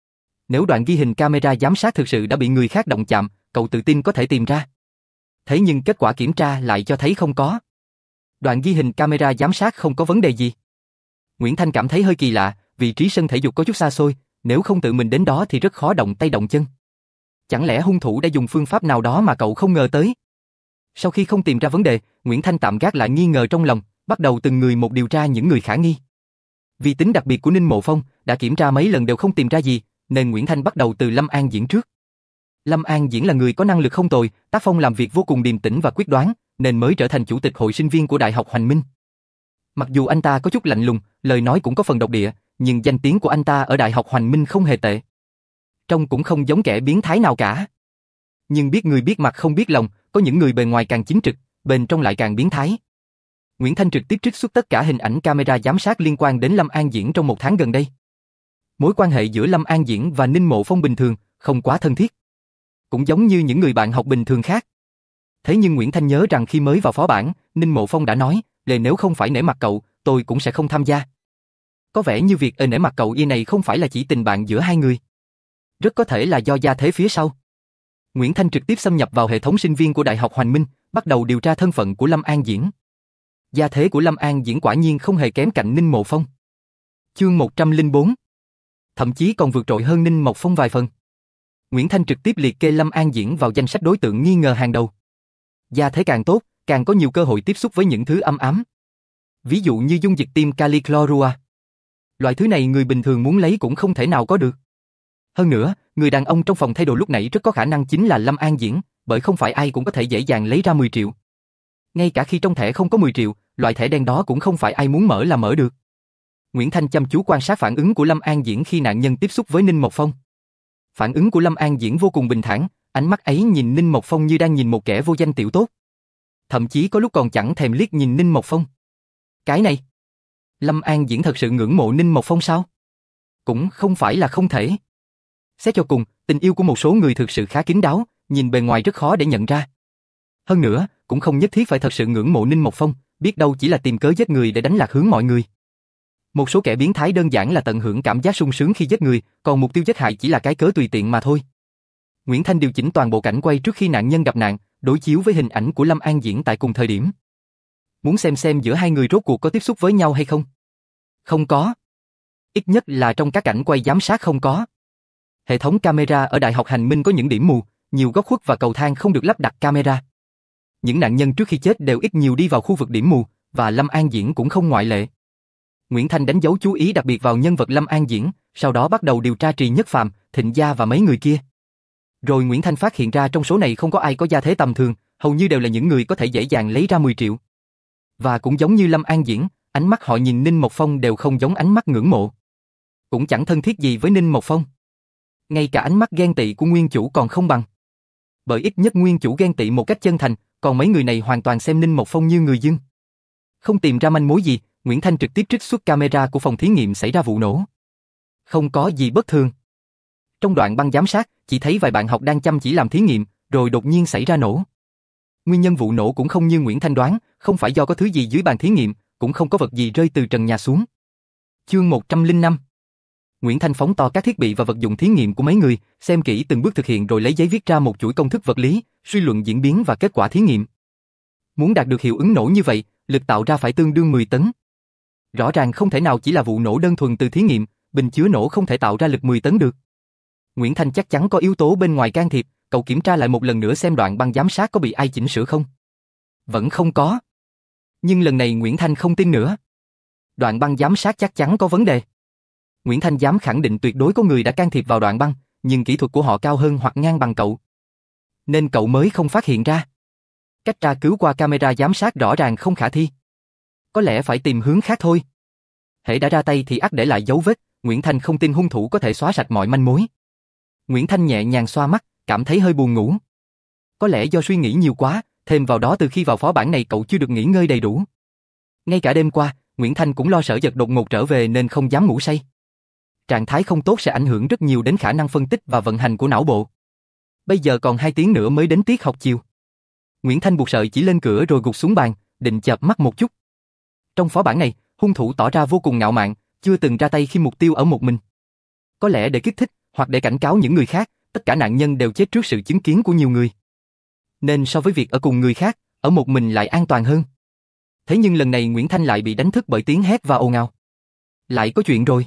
Nếu đoạn ghi hình camera giám sát thực sự đã bị người khác động chạm, cậu tự tin có thể tìm ra. Thế nhưng kết quả kiểm tra lại cho thấy không có. Đoạn ghi hình camera giám sát không có vấn đề gì. Nguyễn Thanh cảm thấy hơi kỳ lạ, vị trí sân thể dục có chút xa xôi, nếu không tự mình đến đó thì rất khó động tay động chân. Chẳng lẽ hung thủ đã dùng phương pháp nào đó mà cậu không ngờ tới? Sau khi không tìm ra vấn đề, Nguyễn Thanh tạm gác lại nghi ngờ trong lòng, bắt đầu từng người một điều tra những người khả nghi. Vì tính đặc biệt của Ninh Mộ Phong, đã kiểm tra mấy lần đều không tìm ra gì, nên Nguyễn Thanh bắt đầu từ Lâm An Diễn trước. Lâm An Diễn là người có năng lực không tồi, tác phong làm việc vô cùng điềm tĩnh và quyết đoán, nên mới trở thành chủ tịch hội sinh viên của Đại học Hoành Minh. Mặc dù anh ta có chút lạnh lùng, lời nói cũng có phần độc địa, nhưng danh tiếng của anh ta ở Đại học Hoành Minh không hề tệ. Trông cũng không giống kẻ biến thái nào cả. Nhưng biết người biết mặt không biết lòng, có những người bề ngoài càng chính trực, bên trong lại càng biến thái. Nguyễn Thanh trực tiếp trích xuất tất cả hình ảnh camera giám sát liên quan đến Lâm An Diễn trong một tháng gần đây. Mối quan hệ giữa Lâm An Diễn và Ninh Mộ Phong bình thường, không quá thân thiết. Cũng giống như những người bạn học bình thường khác. Thế nhưng Nguyễn Thanh nhớ rằng khi mới vào phó bản, Ninh Mộ Phong đã nói, "Lề nếu không phải nể mặt cậu, tôi cũng sẽ không tham gia." Có vẻ như việc nể mặt cậu này không phải là chỉ tình bạn giữa hai người. Rất có thể là do gia thế phía sau. Nguyễn Thanh trực tiếp xâm nhập vào hệ thống sinh viên của Đại học Hoành Minh, bắt đầu điều tra thân phận của Lâm An Diễn. Gia thế của Lâm An Diễn quả nhiên không hề kém cạnh Ninh Mộ Phong. Chương 104. Thậm chí còn vượt trội hơn Ninh Mộc Phong vài phần. Nguyễn Thanh trực tiếp liệt kê Lâm An Diễn vào danh sách đối tượng nghi ngờ hàng đầu. Gia thế càng tốt, càng có nhiều cơ hội tiếp xúc với những thứ âm ám. Ví dụ như dung dịch tiêm kali chlorua. Loại thứ này người bình thường muốn lấy cũng không thể nào có được. Hơn nữa, người đàn ông trong phòng thay đồ lúc nãy rất có khả năng chính là Lâm An Diễn, bởi không phải ai cũng có thể dễ dàng lấy ra 10 triệu. Ngay cả khi trong thẻ không có 10 triệu, loại thẻ đen đó cũng không phải ai muốn mở là mở được. Nguyễn Thanh chăm chú quan sát phản ứng của Lâm An Diễn khi nạn nhân tiếp xúc với Ninh Mộc Phong. Phản ứng của Lâm An Diễn vô cùng bình thản, ánh mắt ấy nhìn Ninh Mộc Phong như đang nhìn một kẻ vô danh tiểu tốt. Thậm chí có lúc còn chẳng thèm liếc nhìn Ninh Mộc Phong. Cái này, Lâm An Diễn thật sự ngưỡng mộ Ninh Mộc Phong sao? Cũng không phải là không thể. Xét cho cùng, tình yêu của một số người thực sự khá kín đáo, nhìn bề ngoài rất khó để nhận ra. Hơn nữa, cũng không nhất thiết phải thật sự ngưỡng mộ Ninh Mộc Phong, biết đâu chỉ là tìm cớ giết người để đánh lạc hướng mọi người. Một số kẻ biến thái đơn giản là tận hưởng cảm giác sung sướng khi giết người, còn mục tiêu giết hại chỉ là cái cớ tùy tiện mà thôi. Nguyễn Thanh điều chỉnh toàn bộ cảnh quay trước khi nạn nhân gặp nạn, đối chiếu với hình ảnh của Lâm An Diễn tại cùng thời điểm. Muốn xem giữa hai người rốt cuộc có tiếp xúc với nhau hay không? Không có. Ít nhất là trong các cảnh quay giám sát không có. Hệ thống camera ở Đại học Hành Minh có những điểm mù, nhiều góc khuất và cầu thang không được lắp đặt camera. Những nạn nhân trước khi chết đều ít nhiều đi vào khu vực điểm mù, và Lâm An Diễn cũng không ngoại lệ. Nguyễn Thanh đánh dấu chú ý đặc biệt vào nhân vật Lâm An Diễn, sau đó bắt đầu điều tra Trì Nhất Phàm, Thịnh Gia và mấy người kia. Rồi Nguyễn Thanh phát hiện ra trong số này không có ai có gia thế tầm thường, hầu như đều là những người có thể dễ dàng lấy ra 10 triệu. Và cũng giống như Lâm An Diễn, ánh mắt họ nhìn Ninh Mộc Phong đều không giống ánh mắt ngưỡng mộ. Cũng chẳng thân thiết gì với Ninh Mộc Phong. Ngay cả ánh mắt ghen tị của nguyên chủ còn không bằng. Bởi ít nhất nguyên chủ ghen tị một cách chân thành, còn mấy người này hoàn toàn xem Ninh Mộc Phong như người dưng. Không tìm ra manh mối gì, Nguyễn Thanh trực tiếp trích xuất camera của phòng thí nghiệm xảy ra vụ nổ. Không có gì bất thường. Trong đoạn băng giám sát, chỉ thấy vài bạn học đang chăm chỉ làm thí nghiệm, rồi đột nhiên xảy ra nổ. Nguyên nhân vụ nổ cũng không như Nguyễn Thanh đoán, không phải do có thứ gì dưới bàn thí nghiệm, cũng không có vật gì rơi từ trần nhà xuống. Chương 105. Nguyễn Thanh phóng to các thiết bị và vật dụng thí nghiệm của mấy người, xem kỹ từng bước thực hiện rồi lấy giấy viết ra một chuỗi công thức vật lý, suy luận diễn biến và kết quả thí nghiệm. Muốn đạt được hiệu ứng nổ như vậy, lực tạo ra phải tương đương 10 tấn. Rõ ràng không thể nào chỉ là vụ nổ đơn thuần từ thí nghiệm, bình chứa nổ không thể tạo ra lực 10 tấn được. Nguyễn Thanh chắc chắn có yếu tố bên ngoài can thiệp, cậu kiểm tra lại một lần nữa xem đoạn băng giám sát có bị ai chỉnh sửa không. Vẫn không có. Nhưng lần này Nguyễn Thanh không tin nữa. Đoạn băng giám sát chắc chắn có vấn đề. Nguyễn Thanh dám khẳng định tuyệt đối có người đã can thiệp vào đoạn băng, nhưng kỹ thuật của họ cao hơn hoặc ngang bằng cậu. Nên cậu mới không phát hiện ra. Cách tra cứu qua camera giám sát rõ ràng không khả thi. Có lẽ phải tìm hướng khác thôi. Hễ đã ra tay thì ắt để lại dấu vết, Nguyễn Thanh không tin hung thủ có thể xóa sạch mọi manh mối. Nguyễn Thanh nhẹ nhàng xoa mắt, cảm thấy hơi buồn ngủ. Có lẽ do suy nghĩ nhiều quá, thêm vào đó từ khi vào phó bản này cậu chưa được nghỉ ngơi đầy đủ. Ngay cả đêm qua, Nguyễn Thanh cũng lo sợ giật đột ngột trở về nên không dám ngủ say. Trạng thái không tốt sẽ ảnh hưởng rất nhiều đến khả năng phân tích và vận hành của não bộ. Bây giờ còn 2 tiếng nữa mới đến tiết học chiều. Nguyễn Thanh buộc sợi chỉ lên cửa rồi gục xuống bàn, định chợp mắt một chút. Trong phó bản này, hung thủ tỏ ra vô cùng ngạo mạn, chưa từng ra tay khi mục tiêu ở một mình. Có lẽ để kích thích, hoặc để cảnh cáo những người khác, tất cả nạn nhân đều chết trước sự chứng kiến của nhiều người. Nên so với việc ở cùng người khác, ở một mình lại an toàn hơn. Thế nhưng lần này Nguyễn Thanh lại bị đánh thức bởi tiếng hét và ồn ào. Lại có chuyện rồi.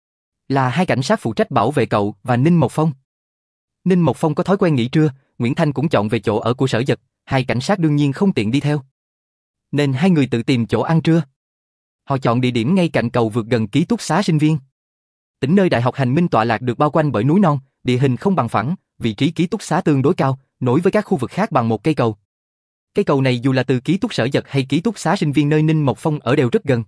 Là 2 cảnh sát phụ trách bảo vệ cậu và Ninh Mộc Phong. Ninh Mộc Phong có thói quen nghỉ trưa, Nguyễn Thanh cũng chọn về chỗ ở của Sở Dật, 2 cảnh sát đương nhiên không tiện đi theo. Nên 2 người tự tìm chỗ ăn trưa. Họ chọn địa điểm ngay cạnh cầu vượt gần ký túc xá sinh viên. Tỉnh nơi Đại học Hành Minh tọa lạc được bao quanh bởi núi non, địa hình không bằng phẳng, vị trí ký túc xá tương đối cao, nối với các khu vực khác bằng một cây cầu. Cây cầu này dù là từ ký túc Sở Dật hay ký túc xá sinh viên nơi Ninh Mộc Phong ở đều rất gần.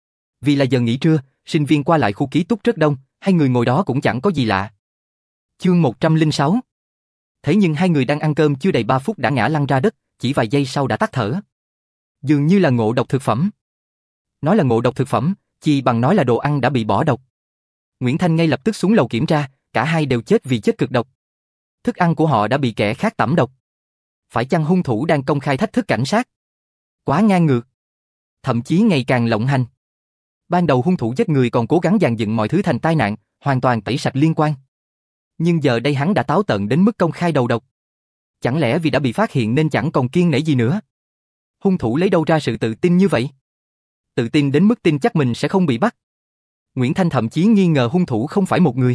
Vì là giờ nghỉ trưa, sinh viên qua lại khu ký túc rất đông, 2 người ngồi đó cũng chẳng có gì lạ. Chương 106. Thế nhưng 2 người đang ăn cơm chưa đầy 3 phút đã ngã lăn ra đất, chỉ vài giây sau đã tắt thở. Dường như là ngộ độc thực phẩm. Nói là ngộ độc thực phẩm, chi bằng nói là đồ ăn đã bị bỏ độc. Nguyễn Thanh ngay lập tức xuống lầu kiểm tra, cả hai đều chết vì chết cực độc. Thức ăn của họ đã bị kẻ khác tẩm độc. Phải chăng hung thủ đang công khai thách thức cảnh sát? Quá ngang ngược. Thậm chí ngày càng lộng hành. Ban đầu hung thủ giết người còn cố gắng dàn dựng mọi thứ thành tai nạn, hoàn toàn tẩy sạch liên quan. Nhưng giờ đây hắn đã táo tợn đến mức công khai đầu độc. Chẳng lẽ vì đã bị phát hiện nên chẳng còn kiêng nể gì nữa? Hung thủ lấy đâu ra sự tự tin như vậy? Tự tin đến mức tin chắc mình sẽ không bị bắt. Nguyễn Thanh thậm chí nghi ngờ hung thủ không phải một người.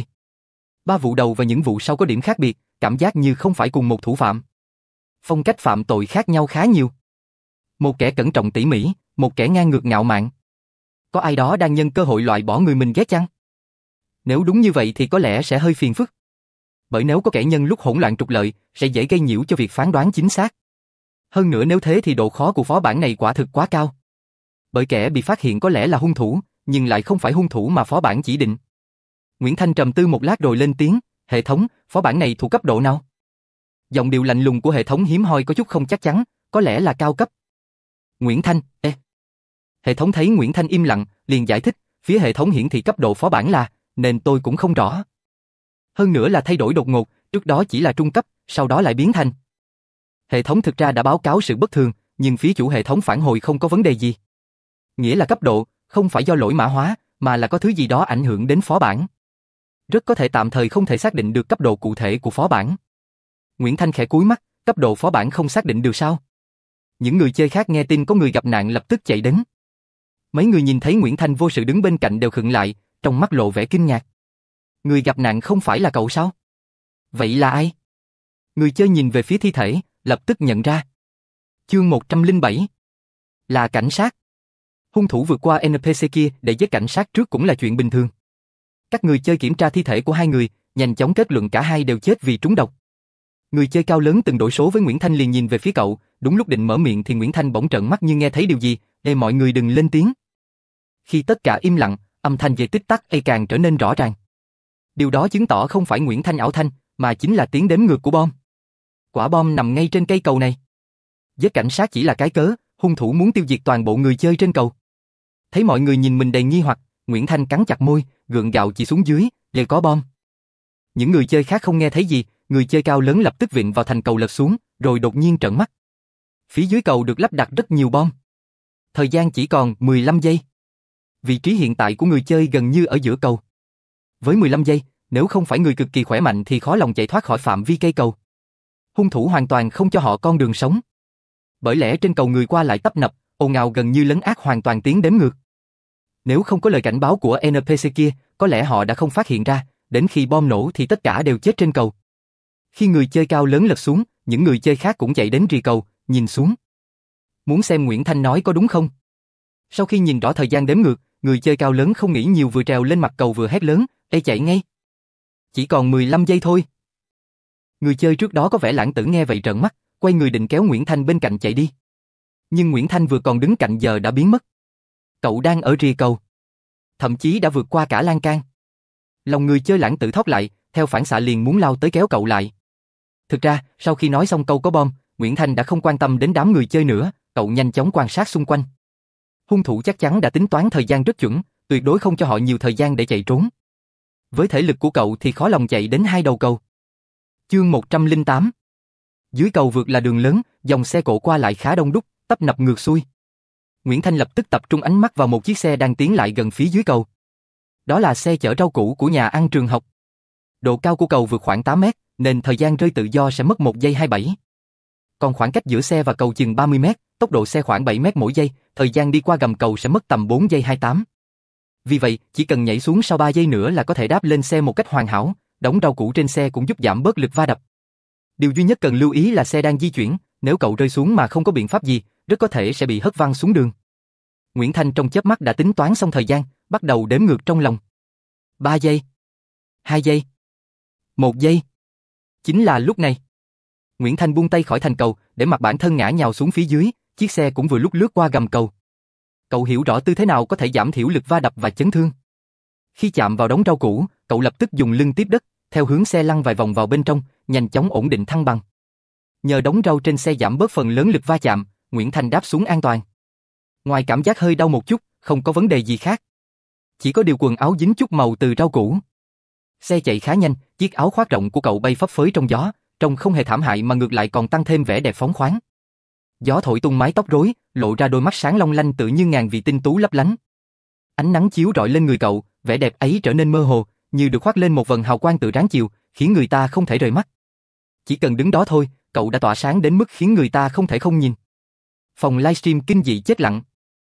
3 vụ đầu và những vụ sau có điểm khác biệt, cảm giác như không phải cùng một thủ phạm. Phong cách phạm tội khác nhau khá nhiều. Một kẻ cẩn trọng tỉ mỉ, một kẻ ngang ngược ngạo mạn. Có ai đó đang nhân cơ hội loại bỏ người mình ghét chăng? Nếu đúng như vậy thì có lẽ sẽ hơi phiền phức. Bởi nếu có kẻ nhân lúc hỗn loạn trục lợi, sẽ dễ gây nhiễu cho việc phán đoán chính xác. Hơn nữa nếu thế thì độ khó của phó bản này quả thực quá cao. Bởi kẻ bị phát hiện có lẽ là hung thủ, nhưng lại không phải hung thủ mà phó bản chỉ định. Nguyễn Thanh trầm tư một lát rồi lên tiếng, hệ thống, phó bản này thuộc cấp độ nào? Giọng điệu lạnh lùng của hệ thống hiếm hoi có chút không chắc chắn, có lẽ là cao cấp. Nguyễn Thanh, Hệ thống thấy Nguyễn Thanh im lặng, liền giải thích, phía hệ thống hiển thị cấp độ phó bản là, nên tôi cũng không rõ. Hơn nữa là thay đổi đột ngột, trước đó chỉ là trung cấp, sau đó lại biến thành. Hệ thống thực ra đã báo cáo sự bất thường, nhưng phía chủ hệ thống phản hồi không có vấn đề gì. Nghĩa là cấp độ, không phải do lỗi mã hóa, mà là có thứ gì đó ảnh hưởng đến phó bản. Rất có thể tạm thời không thể xác định được cấp độ cụ thể của phó bản. Nguyễn Thanh khẽ cúi mắt, cấp độ phó bản không xác định được sao? Những người chơi khác nghe tin có người gặp nạn lập tức chạy đến. Mấy người nhìn thấy Nguyễn Thanh vô sự đứng bên cạnh đều khựng lại, trong mắt lộ vẻ kinh ngạc. Người gặp nạn không phải là cậu sao? Vậy là ai? Người chơi nhìn về phía thi thể, lập tức nhận ra. Chương 107. Là cảnh sát. Hung thủ vượt qua NPC kia để giết cảnh sát trước cũng là chuyện bình thường. Các người chơi kiểm tra thi thể của 2 người, nhanh chóng kết luận cả hai đều chết vì trúng độc. Người chơi cao lớn từng đổi số với Nguyễn Thanh liền nhìn về phía cậu, đúng lúc định mở miệng thì Nguyễn Thanh bỗng trợn mắt như nghe thấy điều gì, mọi người đừng lên tiếng. Khi tất cả im lặng, âm thanh về tích tắc càng trở nên rõ ràng. Điều đó chứng tỏ không phải Nguyễn Thanh ảo thanh, mà chính là tiếng đếm ngược của bom. Quả bom nằm ngay trên cây cầu này. Giết cảnh sát chỉ là cái cớ, hung thủ muốn tiêu diệt toàn bộ người chơi trên cầu. Thấy mọi người nhìn mình đầy nghi hoặc, Nguyễn Thanh cắn chặt môi, gượng gạo chỉ xuống dưới, để có bom. Những người chơi khác không nghe thấy gì, người chơi cao lớn lập tức vịn vào thành cầu lật xuống, rồi đột nhiên trợn mắt. Phía dưới cầu được lắp đặt rất nhiều bom. Thời gian chỉ còn 15 giây. Vị trí hiện tại của người chơi gần như ở giữa cầu. Với 15 giây, nếu không phải người cực kỳ khỏe mạnh thì khó lòng chạy thoát khỏi phạm vi cây cầu. Hung thủ hoàn toàn không cho họ con đường sống. Bởi lẽ trên cầu người qua lại tấp nập, ồn ào gần như lấn át hoàn toàn tiếng đếm ngược. Nếu không có lời cảnh báo của NPC kia, có lẽ họ đã không phát hiện ra, đến khi bom nổ thì tất cả đều chết trên cầu. Khi người chơi cao lớn lật xuống, những người chơi khác cũng chạy đến rì cầu, nhìn xuống. Muốn xem Nguyễn Thanh nói có đúng không? Sau khi nhìn rõ thời gian đếm ngược, người chơi cao lớn không nghĩ nhiều vừa trèo lên mặt cầu vừa hét lớn, "Ê chạy ngay! Chỉ còn 15 giây thôi!" Người chơi trước đó có vẻ lãng tử nghe vậy trợn mắt, quay người định kéo Nguyễn Thanh bên cạnh chạy đi. Nhưng Nguyễn Thanh vừa còn đứng cạnh giờ đã biến mất. Cậu đang ở rìa cầu. Thậm chí đã vượt qua cả lan can. Lòng người chơi lãng tử thót lại, theo phản xạ liền muốn lao tới kéo cậu lại. Thực ra, sau khi nói xong câu có bom, Nguyễn Thanh đã không quan tâm đến đám người chơi nữa, cậu nhanh chóng quan sát xung quanh. Hung thủ chắc chắn đã tính toán thời gian rất chuẩn, tuyệt đối không cho họ nhiều thời gian để chạy trốn. Với thể lực của cậu thì khó lòng chạy đến hai đầu cầu. Chương 108. Dưới cầu vượt là đường lớn, dòng xe cộ qua lại khá đông đúc, tấp nập ngược xuôi. Nguyễn Thanh lập tức tập trung ánh mắt vào một chiếc xe đang tiến lại gần phía dưới cầu. Đó là xe chở rau củ của nhà ăn trường học. Độ cao của cầu vượt khoảng 8 mét, nên thời gian rơi tự do sẽ mất 1 giây 27. Còn khoảng cách giữa xe và cầu chừng 30 mét, tốc độ xe khoảng 7 mét mỗi giây, thời gian đi qua gầm cầu sẽ mất tầm 4 giây 28. Vì vậy, chỉ cần nhảy xuống sau 3 giây nữa là có thể đáp lên xe một cách hoàn hảo, đống rau củ trên xe cũng giúp giảm bớt lực va đập. Điều duy nhất cần lưu ý là xe đang di chuyển, nếu cậu rơi xuống mà không có biện pháp gì, rất có thể sẽ bị hất văng xuống đường. Nguyễn Thanh trong chớp mắt đã tính toán xong thời gian, bắt đầu đếm ngược trong lòng. 3 giây, 2 giây, 1 giây. Chính là lúc này. Nguyễn Thanh buông tay khỏi thành cầu, để mặc bản thân ngã nhào xuống phía dưới, chiếc xe cũng vừa lúc lướt qua gầm cầu. Cậu hiểu rõ tư thế nào có thể giảm thiểu lực va đập và chấn thương. Khi chạm vào đống rau củ, cậu lập tức dùng lưng tiếp đất, theo hướng xe lăn vài vòng vào bên trong, nhanh chóng ổn định thăng bằng. Nhờ đống rau trên xe giảm bớt phần lớn lực va chạm, Nguyễn Thanh đáp xuống an toàn. Ngoài cảm giác hơi đau một chút, không có vấn đề gì khác. Chỉ có điều quần áo dính chút màu từ rau củ. Xe chạy khá nhanh, chiếc áo khoác rộng của cậu bay phấp phới trong gió, trông không hề thảm hại mà ngược lại còn tăng thêm vẻ đẹp phóng khoáng. Gió thổi tung mái tóc rối, lộ ra đôi mắt sáng long lanh tự như ngàn vị tinh tú lấp lánh. Ánh nắng chiếu rọi lên người cậu, vẻ đẹp ấy trở nên mơ hồ, như được khoác lên một vầng hào quang tự ráng chiều, khiến người ta không thể rời mắt. Chỉ cần đứng đó thôi, cậu đã tỏa sáng đến mức khiến người ta không thể không nhìn. Phòng livestream kinh dị chết lặng.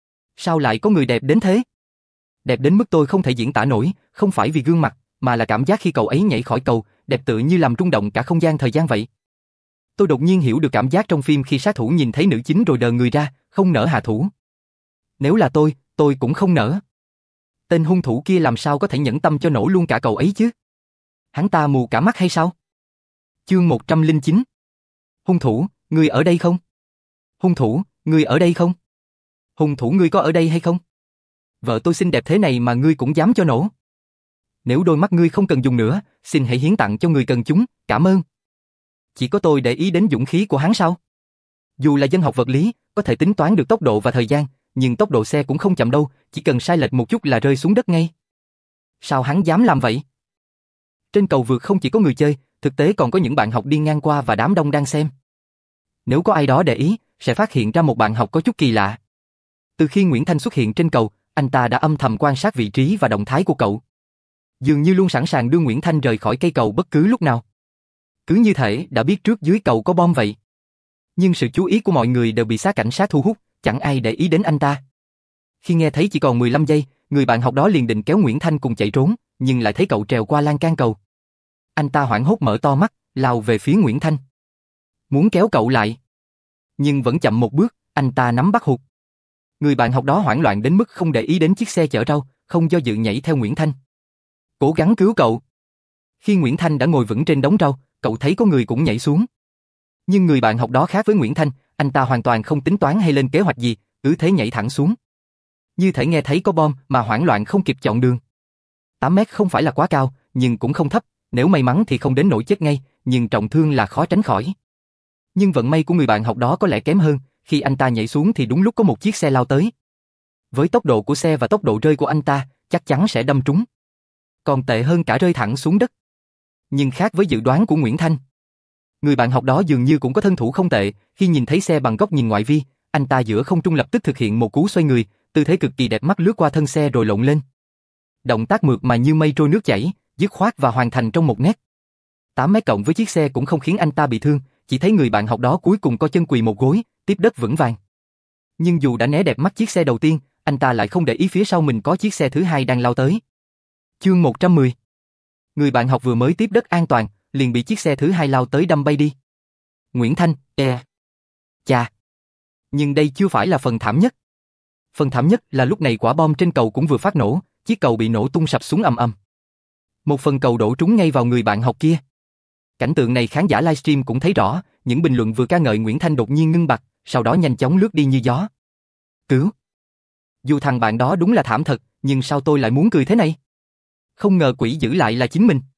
Sao lại có người đẹp đến thế? Đẹp đến mức tôi không thể diễn tả nổi, không phải vì gương mặt, mà là cảm giác khi cậu ấy nhảy khỏi cầu, đẹp tự như làm rung động cả không gian thời gian vậy. Tôi đột nhiên hiểu được cảm giác trong phim khi sát thủ nhìn thấy nữ chính rồi đờ người ra, không nỡ hạ thủ. Nếu là tôi cũng không nỡ. Tên hung thủ kia làm sao có thể nhẫn tâm cho nổ luôn cả cậu ấy chứ? Hắn ta mù cả mắt hay sao? Chương 109. Hung thủ, ngươi ở đây không? Hung thủ, ngươi ở đây không? Hung thủ ngươi có ở đây hay không? Vợ tôi xinh đẹp thế này mà ngươi cũng dám cho nổ. Nếu đôi mắt ngươi không cần dùng nữa, xin hãy hiến tặng cho người cần chúng, cảm ơn. Chỉ có tôi để ý đến dũng khí của hắn sao? Dù là dân học vật lý, có thể tính toán được tốc độ và thời gian, nhưng tốc độ xe cũng không chậm đâu, chỉ cần sai lệch một chút là rơi xuống đất ngay. Sao hắn dám làm vậy? Trên cầu vượt không chỉ có người chơi, thực tế còn có những bạn học đi ngang qua và đám đông đang xem. Nếu có ai đó để ý, sẽ phát hiện ra một bạn học có chút kỳ lạ. Từ khi Nguyễn Thanh xuất hiện trên cầu, anh ta đã âm thầm quan sát vị trí và động thái của cậu. Dường như luôn sẵn sàng đưa Nguyễn Thanh rời khỏi cây cầu bất cứ lúc nào. Cứ như thể đã biết trước dưới cầu có bom vậy. Nhưng sự chú ý của mọi người đều bị xác cảnh sát thu hút, chẳng ai để ý đến anh ta. Khi nghe thấy chỉ còn 15 giây, người bạn học đó liền định kéo Nguyễn Thanh cùng chạy trốn, nhưng lại thấy cậu trèo qua lan can cầu. Anh ta hoảng hốt mở to mắt, lao về phía Nguyễn Thanh. Muốn kéo cậu lại. Nhưng vẫn chậm một bước, anh ta nắm bắt hụt. Người bạn học đó hoảng loạn đến mức không để ý đến chiếc xe chở rau, không do dự nhảy theo Nguyễn Thanh. Cố gắng cứu cậu. Khi Nguyễn Thanh đã ngồi vững trên đống rau, cậu thấy có người cũng nhảy xuống. Nhưng người bạn học đó khác với Nguyễn Thanh, anh ta hoàn toàn không tính toán hay lên kế hoạch gì, cứ thế nhảy thẳng xuống. Như thể nghe thấy có bom mà hoảng loạn không kịp chọn đường. 8 mét không phải là quá cao, nhưng cũng không thấp, nếu may mắn thì không đến nỗi chết ngay, nhưng trọng thương là khó tránh khỏi. Nhưng vận may của người bạn học đó có lẽ kém hơn, khi anh ta nhảy xuống thì đúng lúc có một chiếc xe lao tới. Với tốc độ của xe và tốc độ rơi của anh ta, chắc chắn sẽ đâm trúng. Còn tệ hơn cả rơi thẳng xuống đất. Nhưng khác với dự đoán của Nguyễn Thanh. Người bạn học đó dường như cũng có thân thủ không tệ, khi nhìn thấy xe bằng góc nhìn ngoại vi, anh ta giữa không trung lập tức thực hiện một cú xoay người, tư thế cực kỳ đẹp mắt lướt qua thân xe rồi lộn lên. Động tác mượt mà như mây trôi nước chảy, dứt khoát và hoàn thành trong một nét. 8 mét cộng với chiếc xe cũng không khiến anh ta bị thương, chỉ thấy người bạn học đó cuối cùng co chân quỳ một gối, tiếp đất vững vàng. Nhưng dù đã né đẹp mắt chiếc xe đầu tiên, anh ta lại không để ý phía sau mình có chiếc xe thứ hai đang lao tới. Chương 110. Người bạn học vừa mới tiếp đất an toàn, liền bị chiếc xe thứ hai lao tới đâm bay đi. Nguyễn Thanh, chà. Nhưng đây chưa phải là phần thảm nhất. Phần thảm nhất là lúc này quả bom trên cầu cũng vừa phát nổ, chiếc cầu bị nổ tung sập xuống ầm ầm. Một phần cầu đổ trúng ngay vào người bạn học kia. Cảnh tượng này khán giả livestream cũng thấy rõ, những bình luận vừa ca ngợi Nguyễn Thanh đột nhiên ngưng bặt, sau đó nhanh chóng lướt đi như gió. Cứu! Dù thằng bạn đó đúng là thảm thật, nhưng sao tôi lại muốn cười thế này? Không ngờ quỷ dữ lại là chính mình.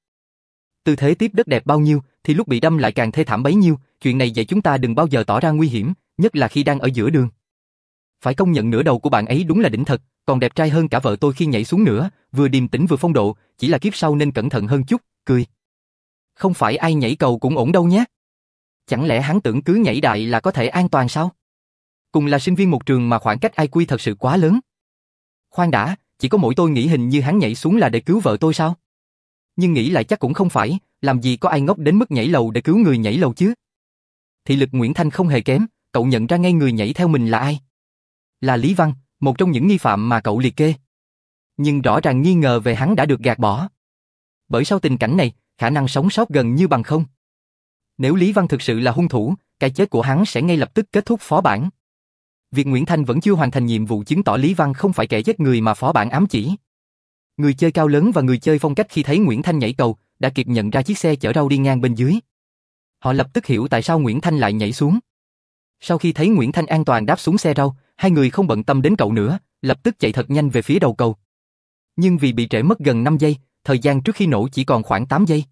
Tư thế tiếp đất đẹp bao nhiêu, thì lúc bị đâm lại càng thê thảm bấy nhiêu, chuyện này dạy chúng ta đừng bao giờ tỏ ra nguy hiểm, nhất là khi đang ở giữa đường. Phải công nhận nửa đầu của bạn ấy đúng là đỉnh thật, còn đẹp trai hơn cả vợ tôi khi nhảy xuống nữa, vừa điềm tĩnh vừa phong độ, chỉ là kiếp sau nên cẩn thận hơn chút, cười. Không phải ai nhảy cầu cũng ổn đâu nhé. Chẳng lẽ hắn tưởng cứ nhảy đại là có thể an toàn sao? Cùng là sinh viên một trường mà khoảng cách IQ thật sự quá lớn. Khoan đã, chỉ có mỗi tôi nghĩ hình như hắn nhảy xuống là để cứu vợ tôi sao? Nhưng nghĩ lại chắc cũng không phải, làm gì có ai ngốc đến mức nhảy lầu để cứu người nhảy lầu chứ? Thị lực Nguyễn Thanh không hề kém, cậu nhận ra ngay người nhảy theo mình là ai? Là Lý Văn, một trong những nghi phạm mà cậu liệt kê. Nhưng rõ ràng nghi ngờ về hắn đã được gạt bỏ. Bởi sau tình cảnh này, khả năng sống sót gần như bằng không. Nếu Lý Văn thực sự là hung thủ, cái chết của hắn sẽ ngay lập tức kết thúc phó bản. Việc Nguyễn Thanh vẫn chưa hoàn thành nhiệm vụ chứng tỏ Lý Văn không phải kẻ giết người mà phó bản ám chỉ. Người chơi cao lớn và người chơi phong cách khi thấy Nguyễn Thanh nhảy cầu, đã kịp nhận ra chiếc xe chở rau đi ngang bên dưới. Họ lập tức hiểu tại sao Nguyễn Thanh lại nhảy xuống. Sau khi thấy Nguyễn Thanh an toàn đáp xuống xe rau, hai người không bận tâm đến cậu nữa, lập tức chạy thật nhanh về phía đầu cầu. Nhưng vì bị trễ mất gần 5 giây, thời gian trước khi nổ chỉ còn khoảng 8 giây.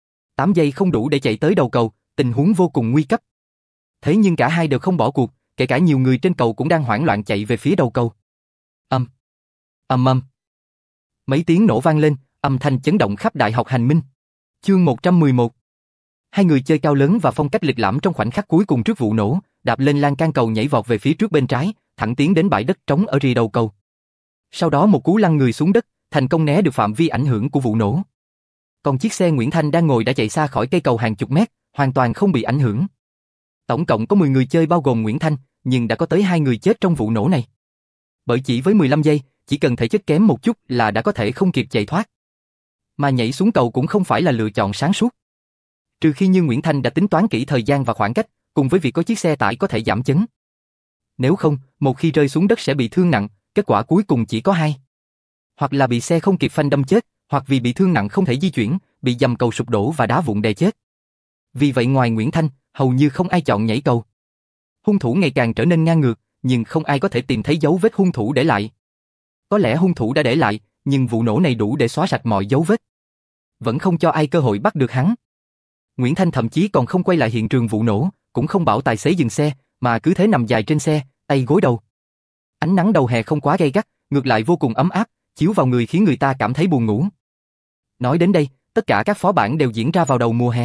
8 giây không đủ để chạy tới đầu cầu, tình huống vô cùng nguy cấp. Thế nhưng cả hai đều không bỏ cuộc, kể cả nhiều người trên cầu cũng đang hoảng loạn chạy về phía đầu cầu. Ầm, ầm ầm. Mấy tiếng nổ vang lên, âm thanh chấn động khắp Đại học Hành Minh. Chương 111. Hai người chơi cao lớn và phong cách lịch lãm trong khoảnh khắc cuối cùng trước vụ nổ, đạp lên lan can cầu nhảy vọt về phía trước bên trái, thẳng tiến đến bãi đất trống ở rìa đầu cầu. Sau đó một cú lăn người xuống đất, thành công né được phạm vi ảnh hưởng của vụ nổ. Còn chiếc xe Nguyễn Thanh đang ngồi đã chạy xa khỏi cây cầu hàng chục mét, hoàn toàn không bị ảnh hưởng. Tổng cộng có 10 người chơi bao gồm Nguyễn Thanh, nhưng đã có tới 2 người chết trong vụ nổ này. Bởi chỉ với 15 giây, chỉ cần thể chất kém một chút là đã có thể không kịp chạy thoát. Mà nhảy xuống cầu cũng không phải là lựa chọn sáng suốt. Trừ khi như Nguyễn Thanh đã tính toán kỹ thời gian và khoảng cách, cùng với việc có chiếc xe tải có thể giảm chấn. Nếu không, một khi rơi xuống đất sẽ bị thương nặng, kết quả cuối cùng chỉ có hai. Hoặc là bị xe không kịp phanh đâm chết, hoặc vì bị thương nặng không thể di chuyển, bị dầm cầu sụp đổ và đá vụn đè chết. Vì vậy ngoài Nguyễn Thanh, hầu như không ai chọn nhảy cầu. Hung thủ ngày càng trở nên ngang ngược, nhưng không ai có thể tìm thấy dấu vết hung thủ để lại. Có lẽ hung thủ đã để lại, nhưng vụ nổ này đủ để xóa sạch mọi dấu vết. Vẫn không cho ai cơ hội bắt được hắn. Nguyễn Thanh thậm chí còn không quay lại hiện trường vụ nổ, cũng không bảo tài xế dừng xe, mà cứ thế nằm dài trên xe, tay gối đầu. Ánh nắng đầu hè không quá gay gắt, ngược lại vô cùng ấm áp, chiếu vào người khiến người ta cảm thấy buồn ngủ. Nói đến đây, tất cả các phó bản đều diễn ra vào đầu mùa hè.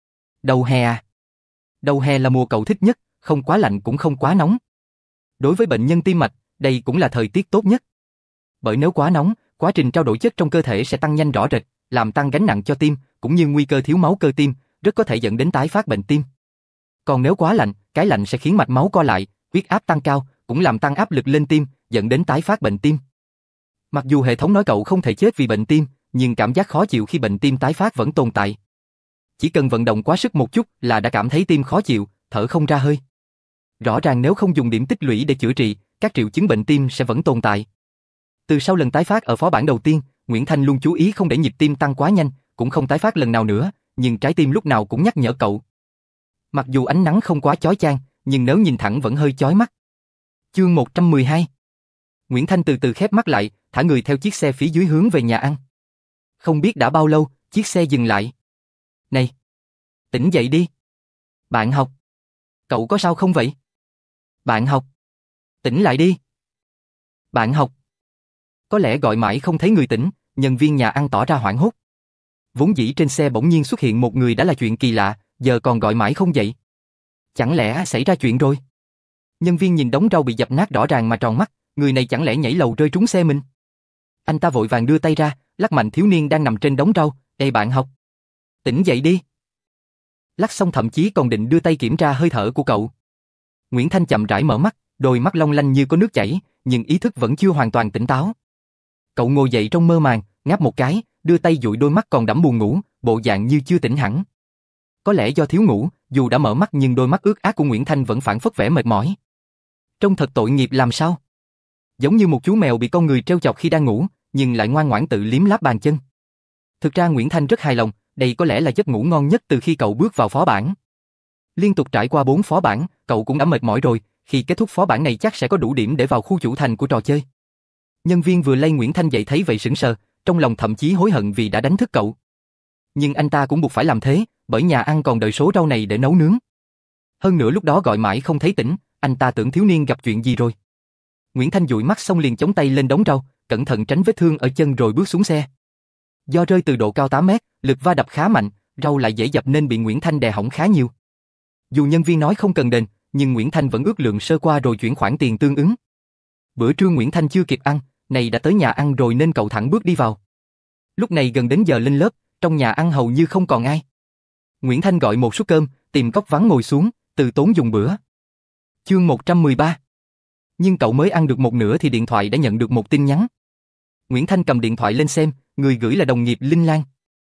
Đầu hè à? Đầu hè là mùa cậu thích nhất, không quá lạnh cũng không quá nóng. Đối với bệnh nhân tim mạch, đây cũng là thời tiết tốt nhất. Bởi nếu quá nóng, quá trình trao đổi chất trong cơ thể sẽ tăng nhanh rõ rệt, làm tăng gánh nặng cho tim, cũng như nguy cơ thiếu máu cơ tim, rất có thể dẫn đến tái phát bệnh tim. Còn nếu quá lạnh, cái lạnh sẽ khiến mạch máu co lại, huyết áp tăng cao, cũng làm tăng áp lực lên tim, dẫn đến tái phát bệnh tim. Mặc dù hệ thống nói cậu không thể chết vì bệnh tim, nhưng cảm giác khó chịu khi bệnh tim tái phát vẫn tồn tại. Chỉ cần vận động quá sức một chút là đã cảm thấy tim khó chịu, thở không ra hơi. Rõ ràng nếu không dùng điểm tích lũy để chữa trị, các triệu chứng bệnh tim sẽ vẫn tồn tại. Từ sau lần tái phát ở phó bản đầu tiên, Nguyễn Thanh luôn chú ý không để nhịp tim tăng quá nhanh, cũng không tái phát lần nào nữa, nhưng trái tim lúc nào cũng nhắc nhở cậu. Mặc dù ánh nắng không quá chói chang, nhưng nếu nhìn thẳng vẫn hơi chói mắt. Chương 112. Nguyễn Thanh từ từ khép mắt lại, thả người theo chiếc xe phía dưới hướng về nhà ăn. Không biết đã bao lâu, chiếc xe dừng lại. Này! Tỉnh dậy đi! Bạn học! Cậu có sao không vậy? Bạn học! Tỉnh lại đi! Bạn học! Có lẽ gọi mãi không thấy người tỉnh, nhân viên nhà ăn tỏ ra hoảng hốt. Vốn dĩ trên xe bỗng nhiên xuất hiện một người đã là chuyện kỳ lạ, giờ còn gọi mãi không dậy. Chẳng lẽ xảy ra chuyện rồi? Nhân viên nhìn đống rau bị dập nát rõ ràng mà tròn mắt, người này chẳng lẽ nhảy lầu rơi trúng xe mình? Anh ta vội vàng đưa tay ra, lắc mạnh thiếu niên đang nằm trên đống rau. Ê bạn học! Tỉnh dậy đi! Lắc xong thậm chí còn định đưa tay kiểm tra hơi thở của cậu. Nguyễn Thanh chậm rãi mở mắt, đôi mắt long lanh như có nước chảy, nhưng ý thức vẫn chưa hoàn toàn tỉnh táo. Cậu ngồi dậy trong mơ màng, ngáp một cái, đưa tay dụi đôi mắt còn đẫm buồn ngủ, bộ dạng như chưa tỉnh hẳn. Có lẽ do thiếu ngủ, dù đã mở mắt nhưng đôi mắt ướt át của Nguyễn Thanh vẫn phảng phất vẻ mệt mỏi. Trông thật tội nghiệp làm sao? giống như một chú mèo bị con người trêu chọc khi đang ngủ, nhưng lại ngoan ngoãn tự liếm láp bàn chân. Thực ra Nguyễn Thanh rất hài lòng, đây có lẽ là giấc ngủ ngon nhất từ khi cậu bước vào phó bản. Liên tục trải qua 4 phó bản, cậu cũng đã mệt mỏi rồi, khi kết thúc phó bản này chắc sẽ có đủ điểm để vào khu chủ thành của trò chơi. Nhân viên vừa lay Nguyễn Thanh dậy thấy vậy sững sờ, trong lòng thậm chí hối hận vì đã đánh thức cậu. Nhưng anh ta cũng buộc phải làm thế, bởi nhà ăn còn đợi số rau này để nấu nướng. Hơn nữa lúc đó gọi mãi không thấy tỉnh, anh ta tưởng thiếu niên gặp chuyện gì rồi. Nguyễn Thanh dụi mắt xong liền chống tay lên đống rau, cẩn thận tránh vết thương ở chân rồi bước xuống xe. Do rơi từ độ cao 8 mét, lực va đập khá mạnh, rau lại dễ dập nên bị Nguyễn Thanh đè hỏng khá nhiều. Dù nhân viên nói không cần đền, nhưng Nguyễn Thanh vẫn ước lượng sơ qua rồi chuyển khoản tiền tương ứng. Bữa trưa Nguyễn Thanh chưa kịp ăn, này đã tới nhà ăn rồi nên cậu thẳng bước đi vào. Lúc này gần đến giờ lên lớp, trong nhà ăn hầu như không còn ai. Nguyễn Thanh gọi một suất cơm, tìm góc vắng ngồi xuống, từ tốn dùng bữa. Chương 113. Nhưng cậu mới ăn được một nửa thì điện thoại đã nhận được một tin nhắn. Nguyễn Thanh cầm điện thoại lên xem, người gửi là đồng nghiệp Linh Lan.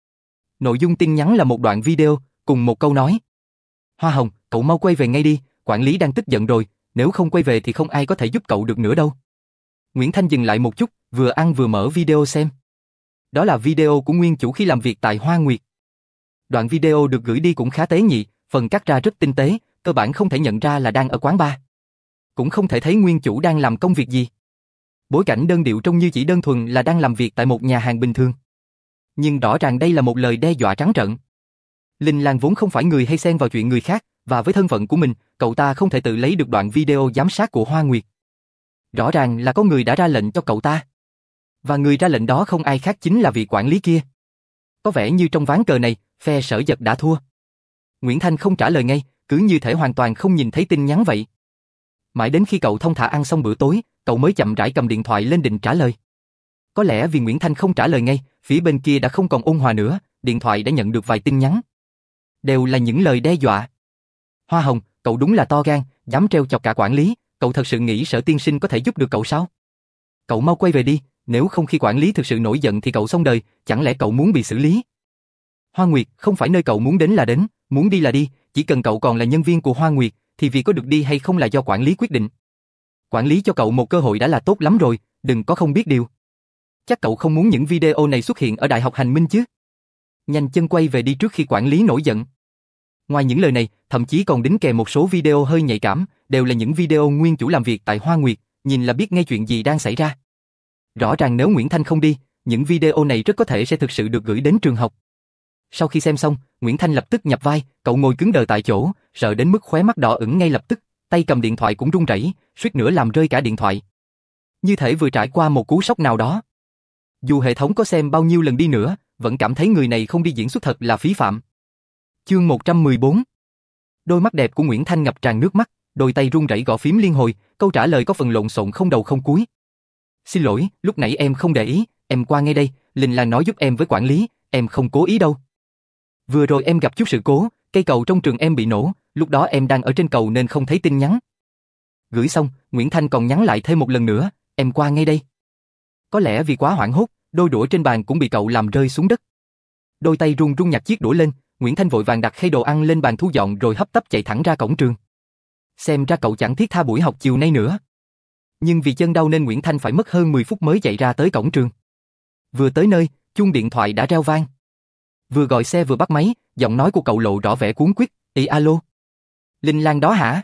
Nội dung tin nhắn là một đoạn video, cùng một câu nói. Hoa Hồng, cậu mau quay về ngay đi, quản lý đang tức giận rồi, nếu không quay về thì không ai có thể giúp cậu được nữa đâu. Nguyễn Thanh dừng lại một chút, vừa ăn vừa mở video xem. Đó là video của nguyên chủ khi làm việc tại Hoa Nguyệt. Đoạn video được gửi đi cũng khá tế nhị, phần cắt ra rất tinh tế, cơ bản không thể nhận ra là đang ở quán bar. Cũng không thể thấy nguyên chủ đang làm công việc gì. Bối cảnh đơn điệu trông như chỉ đơn thuần là đang làm việc tại một nhà hàng bình thường. Nhưng rõ ràng đây là một lời đe dọa trắng trợn. Linh Lan vốn không phải người hay xen vào chuyện người khác, và với thân phận của mình, cậu ta không thể tự lấy được đoạn video giám sát của Hoa Nguyệt. Rõ ràng là có người đã ra lệnh cho cậu ta. Và người ra lệnh đó không ai khác chính là vị quản lý kia. Có vẻ như trong ván cờ này, phe Sở Dật đã thua. Nguyễn Thanh không trả lời ngay, cứ như thể hoàn toàn không nhìn thấy tin nhắn vậy. Mãi đến khi cậu thong thả ăn xong bữa tối, cậu mới chậm rãi cầm điện thoại lên định trả lời. Có lẽ vì Nguyễn Thanh không trả lời ngay, phía bên kia đã không còn ôn hòa nữa, điện thoại đã nhận được vài tin nhắn. Đều là những lời đe dọa. Hoa Hồng, cậu đúng là to gan, dám trêu chọc cả quản lý, cậu thật sự nghĩ Sở tiên sinh có thể giúp được cậu sao? Cậu mau quay về đi, nếu không khi quản lý thực sự nổi giận thì cậu xong đời, chẳng lẽ cậu muốn bị xử lý? Hoa Nguyệt, không phải nơi cậu muốn đến là đến, muốn đi là đi, chỉ cần cậu còn là nhân viên của Hoa Nguyệt, thì việc có được đi hay không là do quản lý quyết định. Quản lý cho cậu một cơ hội đã là tốt lắm rồi, đừng có không biết điều. Chắc cậu không muốn những video này xuất hiện ở Đại học Hành Minh chứ? Nhanh chân quay về đi trước khi quản lý nổi giận. Ngoài những lời này, thậm chí còn đính kèm một số video hơi nhạy cảm, đều là những video nguyên chủ làm việc tại Hoa Nguyệt, nhìn là biết ngay chuyện gì đang xảy ra. Rõ ràng nếu Nguyễn Thanh không đi, những video này rất có thể sẽ thực sự được gửi đến trường học. Sau khi xem xong, Nguyễn Thanh lập tức nhập vai, cậu ngồi cứng đờ tại chỗ, sợ đến mức khóe mắt đỏ ửng ngay lập tức, tay cầm điện thoại cũng run rẩy, suýt nữa làm rơi cả điện thoại. Như thể vừa trải qua một cú sốc nào đó. Dù hệ thống có xem bao nhiêu lần đi nữa, vẫn cảm thấy người này không đi diễn xuất thật là phí phạm. Chương 114. Đôi mắt đẹp của Nguyễn Thanh ngập tràn nước mắt, đôi tay run rẩy gõ phím liên hồi, câu trả lời có phần lộn xộn không đầu không cuối. Xin lỗi, lúc nãy em không để ý, em qua ngay đây, Linh Lan nói giúp em với quản lý, em không cố ý đâu. Vừa rồi em gặp chút sự cố, cây cầu trong trường em bị nổ, lúc đó em đang ở trên cầu nên không thấy tin nhắn. Gửi xong, Nguyễn Thanh còn nhắn lại thêm một lần nữa, em qua ngay đây. Có lẽ vì quá hoảng hốt, đôi đũa trên bàn cũng bị cậu làm rơi xuống đất. Đôi tay run run nhặt chiếc đũa lên, Nguyễn Thanh vội vàng đặt khay đồ ăn lên bàn thu dọn rồi hấp tấp chạy thẳng ra cổng trường. Xem ra cậu chẳng thiết tha buổi học chiều nay nữa. Nhưng vì chân đau nên Nguyễn Thanh phải mất hơn 10 phút mới chạy ra tới cổng trường. Vừa tới nơi, chuông điện thoại đã reo vang. Vừa gọi xe vừa bắt máy, giọng nói của cậu lộ rõ vẻ cuống quýt, "Ê alo. Linh Lan đó hả?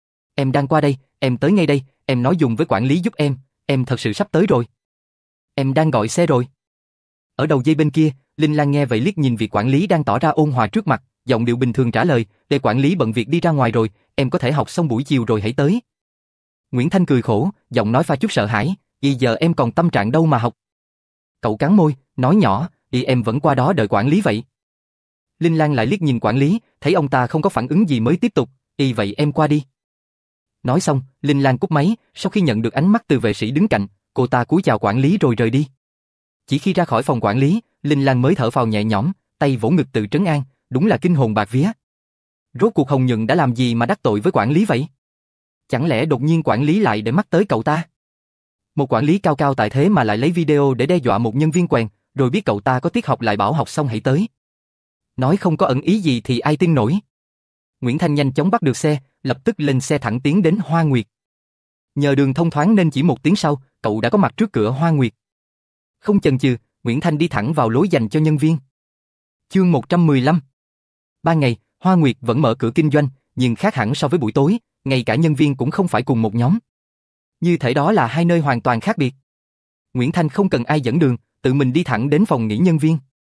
Em đang qua đây, em tới ngay đây, em nói dùng với quản lý giúp em thật sự sắp tới rồi. Em đang gọi xe rồi." Ở đầu dây bên kia, Linh Lan nghe vậy liếc nhìn vị quản lý đang tỏ ra ôn hòa trước mặt, giọng điệu bình thường trả lời, "Để quản lý bận việc đi ra ngoài rồi, em có thể học xong buổi chiều rồi hãy tới." Nguyễn Thanh cười khổ, giọng nói pha chút sợ hãi, giờ em còn tâm trạng đâu mà học." Cậu cắn môi, nói nhỏ, em vẫn qua đó đợi quản lý vậy." Linh Lan lại liếc nhìn quản lý, thấy ông ta không có phản ứng gì mới tiếp tục, vậy em qua đi." Nói xong, Linh Lan cúp máy, sau khi nhận được ánh mắt từ vệ sĩ đứng cạnh, cô ta cúi chào quản lý rồi rời đi. Chỉ khi ra khỏi phòng quản lý, Linh Lan mới thở phào nhẹ nhõm, tay vỗ ngực tự trấn an, đúng là kinh hồn bạc vía. Rốt cuộc Hồng Nhuận đã làm gì mà đắc tội với quản lý vậy? Chẳng lẽ đột nhiên quản lý lại để mắt tới cậu ta? Một quản lý cao cao tại thế mà lại lấy video để đe dọa một nhân viên quèn, rồi biết cậu ta có tiết học lại bảo học xong hãy tới. Nói không có ẩn ý gì thì ai tin nổi. Nguyễn Thanh nhanh chóng bắt được xe, lập tức lên xe thẳng tiến đến Hoa Nguyệt. Nhờ đường thông thoáng nên chỉ một tiếng sau, cậu đã có mặt trước cửa Hoa Nguyệt. Không chần chừ, Nguyễn Thanh đi thẳng vào lối dành cho nhân viên. Chương 115. Ban ngày, Hoa Nguyệt vẫn mở cửa kinh doanh, nhưng khác hẳn so với buổi tối, ngay cả nhân viên cũng không phải cùng một nhóm. Như thể đó là hai nơi hoàn toàn khác biệt. Nguyễn Thanh không cần ai dẫn đường, tự mình đi thẳng đến phòng nghỉ nhân viên.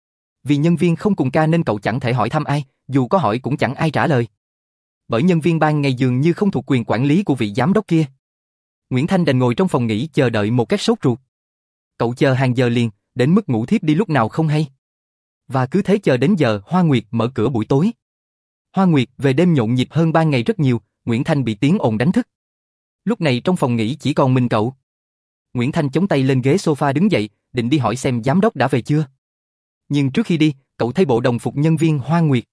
Vì nhân viên không cùng ca nên cậu chẳng thể hỏi thăm ai, dù có hỏi cũng chẳng ai trả lời. Bởi nhân viên ban ngày dường như không thuộc quyền quản lý của vị giám đốc kia. Nguyễn Thanh đành ngồi trong phòng nghỉ chờ đợi một cách sốt ruột. Cậu chờ hàng giờ liền, đến mức ngủ thiếp đi lúc nào không hay. Và cứ thế chờ đến giờ Hoa Nguyệt mở cửa buổi tối. Hoa Nguyệt về đêm nhộn nhịp hơn ban ngày rất nhiều, Nguyễn Thanh bị tiếng ồn đánh thức. Lúc này trong phòng nghỉ chỉ còn mình cậu. Nguyễn Thanh chống tay lên ghế sofa đứng dậy, định đi hỏi xem giám đốc đã về chưa. Nhưng trước khi đi, cậu thay bộ đồng phục nhân viên Hoa Nguyệt.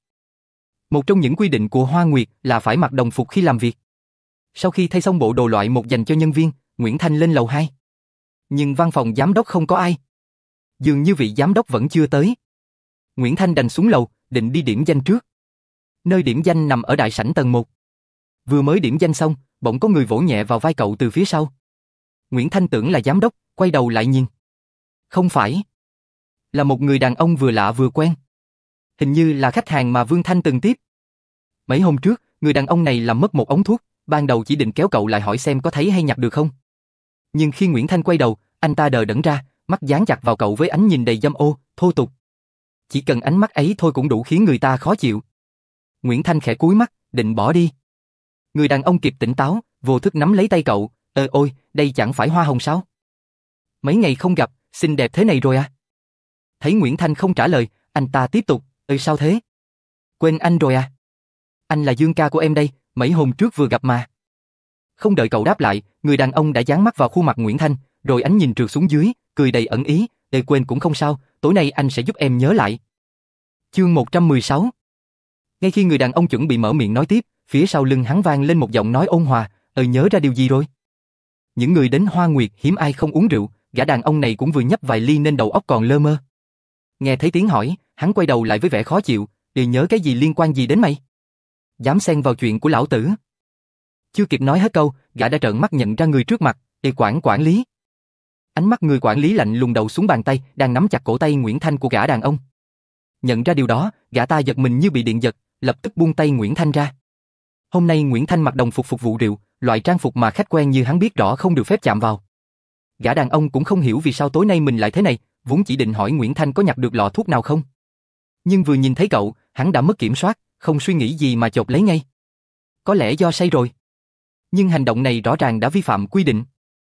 Một trong những quy định của Hoa Nguyệt là phải mặc đồng phục khi làm việc. Sau khi thay xong bộ đồ loại một dành cho nhân viên, Nguyễn Thanh lên lầu 2. Nhưng văn phòng giám đốc không có ai. Dường như vị giám đốc vẫn chưa tới. Nguyễn Thanh đành xuống lầu, định đi điểm danh trước. Nơi điểm danh nằm ở đại sảnh tầng 1. Vừa mới điểm danh xong, bỗng có người vỗ nhẹ vào vai cậu từ phía sau. Nguyễn Thanh tưởng là giám đốc, quay đầu lại nhìn. Không phải. Là một người đàn ông vừa lạ vừa quen. Hình như là khách hàng mà Vương Thanh từng tiếp. Mấy hôm trước, người đàn ông này làm mất một ống thuốc, ban đầu chỉ định kéo cậu lại hỏi xem có thấy hay nhặt được không. Nhưng khi Nguyễn Thanh quay đầu, anh ta đờ đẫn ra, mắt dán chặt vào cậu với ánh nhìn đầy dâm ô, thô tục. Chỉ cần ánh mắt ấy thôi cũng đủ khiến người ta khó chịu. Nguyễn Thanh khẽ cúi mắt, định bỏ đi. Người đàn ông kịp tỉnh táo, vô thức nắm lấy tay cậu, ôi, đây chẳng phải Hoa Hồng sao? Mấy ngày không gặp, xinh đẹp thế này rồi à? Thấy Nguyễn Thanh không trả lời, anh ta tiếp tục, sao thế? Quên anh rồi à? Anh là Dương ca của em đây, mấy hôm trước vừa gặp mà. Không đợi cậu đáp lại, người đàn ông đã dán mắt vào khuôn mặt Nguyễn Thanh, rồi ánh nhìn trượt xuống dưới, cười đầy ẩn ý, quên cũng không sao, tối nay anh sẽ giúp em nhớ lại. Chương 116. Ngay khi người đàn ông chuẩn bị mở miệng nói tiếp, phía sau lưng hắn vang lên một giọng nói ôn hòa, nhớ ra điều gì rồi? Những người đến Hoa Nguyệt hiếm ai không uống rượu, gã đàn ông này cũng vừa nhấp vài ly nên đầu óc còn lơ mơ. Nghe thấy tiếng hỏi, hắn quay đầu lại với vẻ khó chịu, nhớ cái gì liên quan gì đến mày? Dám xen vào chuyện của lão tử? Chưa kịp nói hết câu, gã đã trợn mắt nhận ra người trước mặt, quản lý. Ánh mắt người quản lý lạnh lùng đầu xuống bàn tay, đang nắm chặt cổ tay Nguyễn Thanh của gã đàn ông. Nhận ra điều đó, gã ta giật mình như bị điện giật, lập tức buông tay Nguyễn Thanh ra. Hôm nay Nguyễn Thanh mặc đồng phục phục vụ rượu, loại trang phục mà khách quen như hắn biết rõ không được phép chạm vào. Gã đàn ông cũng không hiểu vì sao tối nay mình lại thế này, vốn chỉ định hỏi Nguyễn Thanh có nhặt được lọ thuốc nào không. Nhưng vừa nhìn thấy cậu, hắn đã mất kiểm soát, không suy nghĩ gì mà chộp lấy ngay. Có lẽ do say rồi. Nhưng hành động này rõ ràng đã vi phạm quy định.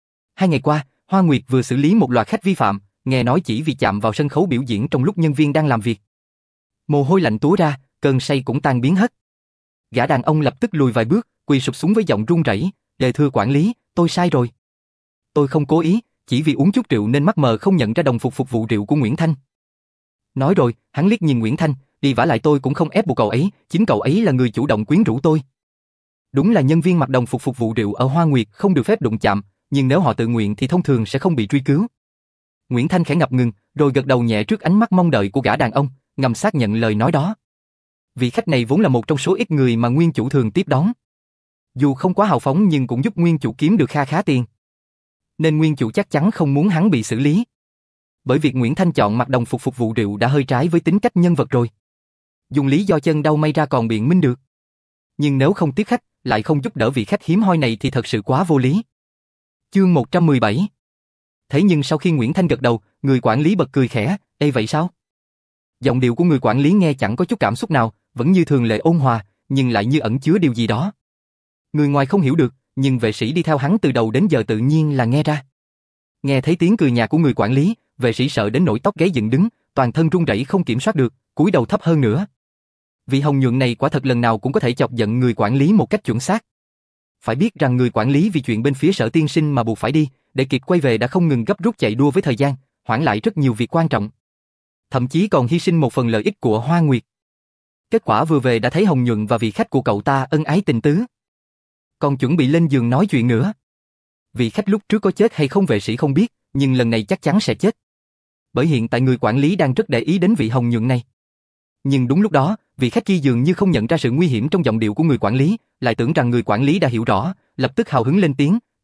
2 ngày qua, Hoa Nguyệt vừa xử lý một loạt khách vi phạm, nghe nói chỉ vì chạm vào sân khấu biểu diễn trong lúc nhân viên đang làm việc. Mồ hôi lạnh túa ra, cơn say cũng tan biến hết. Gã đàn ông lập tức lùi vài bước, quỳ sụp xuống với giọng run rẩy, thưa quản lý, tôi sai rồi. Tôi không cố ý, chỉ vì uống chút rượu nên mắt mờ không nhận ra đồng phục phục vụ rượu của Nguyễn Thanh. Nói rồi, hắn liếc nhìn Nguyễn Thanh, vả lại tôi cũng không ép buộc cậu ấy, chính cậu ấy là người chủ động quyến rũ tôi. Đúng là nhân viên mặc đồng phục phục vụ rượu ở Hoa Nguyệt không được phép đụng chạm, nhưng nếu họ tự nguyện thì thông thường sẽ không bị truy cứu. Nguyễn Thanh khẽ ngập ngừng, rồi gật đầu nhẹ trước ánh mắt mong đợi của gã đàn ông, ngầm xác nhận lời nói đó. Vị khách này vốn là một trong số ít người mà nguyên chủ thường tiếp đón. Dù không quá hào phóng nhưng cũng giúp nguyên chủ kiếm được kha khá tiền. Nên nguyên chủ chắc chắn không muốn hắn bị xử lý. Bởi việc Nguyễn Thanh chọn mặc đồng phục phục vụ rượu đã hơi trái với tính cách nhân vật rồi. Dùng lý do chân đau may ra còn biện minh được. Nhưng nếu không tiếp khách, lại không giúp đỡ vị khách hiếm hoi này thì thật sự quá vô lý. Chương 117. Thế nhưng sau khi Nguyễn Thanh gật đầu, người quản lý bật cười khẽ, vậy sao? Giọng điệu của người quản lý nghe chẳng có chút cảm xúc nào, vẫn như thường lệ ôn hòa, nhưng lại như ẩn chứa điều gì đó. Người ngoài không hiểu được, nhưng vệ sĩ đi theo hắn từ đầu đến giờ tự nhiên là nghe ra. Nghe thấy tiếng cười nhạt của người quản lý, vệ sĩ sợ đến nỗi tóc gáy dựng đứng, toàn thân run rẩy không kiểm soát được, cúi đầu thấp hơn nữa. Vị hồng nhuận này quả thật lần nào cũng có thể chọc giận người quản lý một cách chuẩn xác. Phải biết rằng người quản lý vì chuyện bên phía Sở tiên sinh mà buộc phải đi, để kịp quay về đã không ngừng gấp rút chạy đua với thời gian, hoãn lại rất nhiều việc quan trọng. Thậm chí còn hy sinh một phần lợi ích của Hoa Nguyệt. Kết quả vừa về đã thấy Hồng Nhuận và vị khách của cậu ta ân ái tình tứ. Còn chuẩn bị lên giường nói chuyện nữa. Vị khách lúc trước có chết hay không vệ sĩ không biết, nhưng lần này chắc chắn sẽ chết. Bởi hiện tại người quản lý đang rất để ý đến vị Hồng Nhuận này. Nhưng đúng lúc đó, vị khách kia dường như không nhận ra sự nguy hiểm trong giọng điệu của người quản lý, lại tưởng rằng người quản lý đã hiểu rõ, lập tức hào hứng lên tiếng,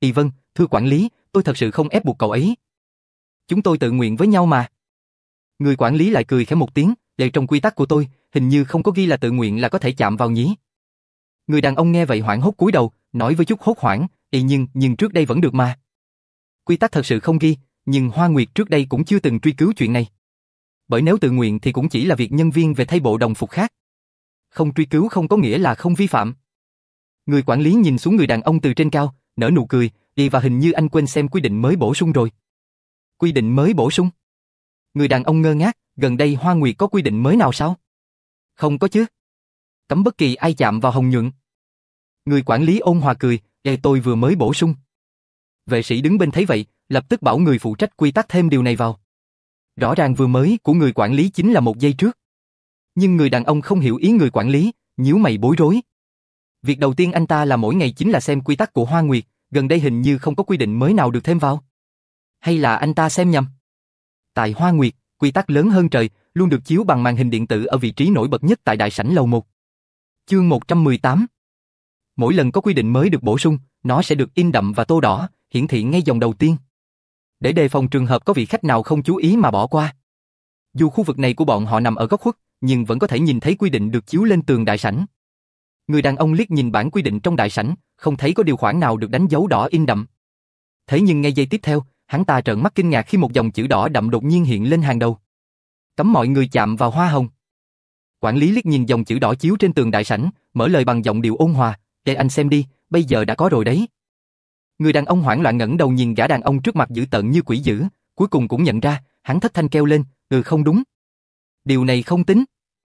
Vâng, thưa quản lý, tôi thật sự không ép buộc cậu ấy. Chúng tôi tự nguyện với nhau mà. Người quản lý lại cười khẽ một tiếng, để trong quy tắc của tôi, hình như không có ghi là tự nguyện là có thể chạm vào nhỉ. Người đàn ông nghe vậy hoảng hốt cúi đầu, nói với chút hốt hoảng, nhưng trước đây vẫn được mà. Quy tắc thật sự không ghi, nhưng Hoa Nguyệt trước đây cũng chưa từng truy cứu chuyện này. Bởi nếu tự nguyện thì cũng chỉ là việc nhân viên về thay bộ đồng phục khác. Không truy cứu không có nghĩa là không vi phạm. Người quản lý nhìn xuống người đàn ông từ trên cao, nở nụ cười, và hình như anh quên xem quy định mới bổ sung rồi. Quy định mới bổ sung? Người đàn ông ngơ ngác, gần đây Hoa Nguyệt có quy định mới nào sao? Không có chứ. Cấm bất kỳ ai chạm vào Hồng Nhuận. Người quản lý ôn hòa cười, tôi vừa mới bổ sung. Vệ sĩ đứng bên thấy vậy, lập tức bảo người phụ trách quy tắc thêm điều này vào. Rõ ràng vừa mới của người quản lý chính là một giây trước. Nhưng người đàn ông không hiểu ý người quản lý, nhíu mày bối rối. Việc đầu tiên anh ta làm mỗi ngày chính là xem quy tắc của Hoa Nguyệt, gần đây hình như không có quy định mới nào được thêm vào. Hay là anh ta xem nhầm? Tại Hoa Nguyệt, quy tắc lớn hơn trời, luôn được chiếu bằng màn hình điện tử ở vị trí nổi bật nhất tại đại sảnh lầu 1. Chương 118. Mỗi lần có quy định mới được bổ sung, nó sẽ được in đậm và tô đỏ, hiển thị ngay dòng đầu tiên. Để đề phòng trường hợp có vị khách nào không chú ý mà bỏ qua. Dù khu vực này của bọn họ nằm ở góc khuất, nhưng vẫn có thể nhìn thấy quy định được chiếu lên tường đại sảnh. Người đàn ông liếc nhìn bản quy định trong đại sảnh, không thấy có điều khoản nào được đánh dấu đỏ in đậm. Thế nhưng ngay giây tiếp theo, hắn ta trợn mắt kinh ngạc khi một dòng chữ đỏ đậm đột nhiên hiện lên hàng đầu. Cấm mọi người chạm vào hoa hồng. Quản lý liếc nhìn dòng chữ đỏ chiếu trên tường đại sảnh, mở lời bằng giọng điệu ôn hòa, "Để anh xem đi, bây giờ đã có rồi đấy." Người đàn ông hoảng loạn ngẩng đầu nhìn gã đàn ông trước mặt dữ tợn như quỷ dữ, cuối cùng cũng nhận ra, hắn thất thanh kêu lên, không đúng. Điều này không tính.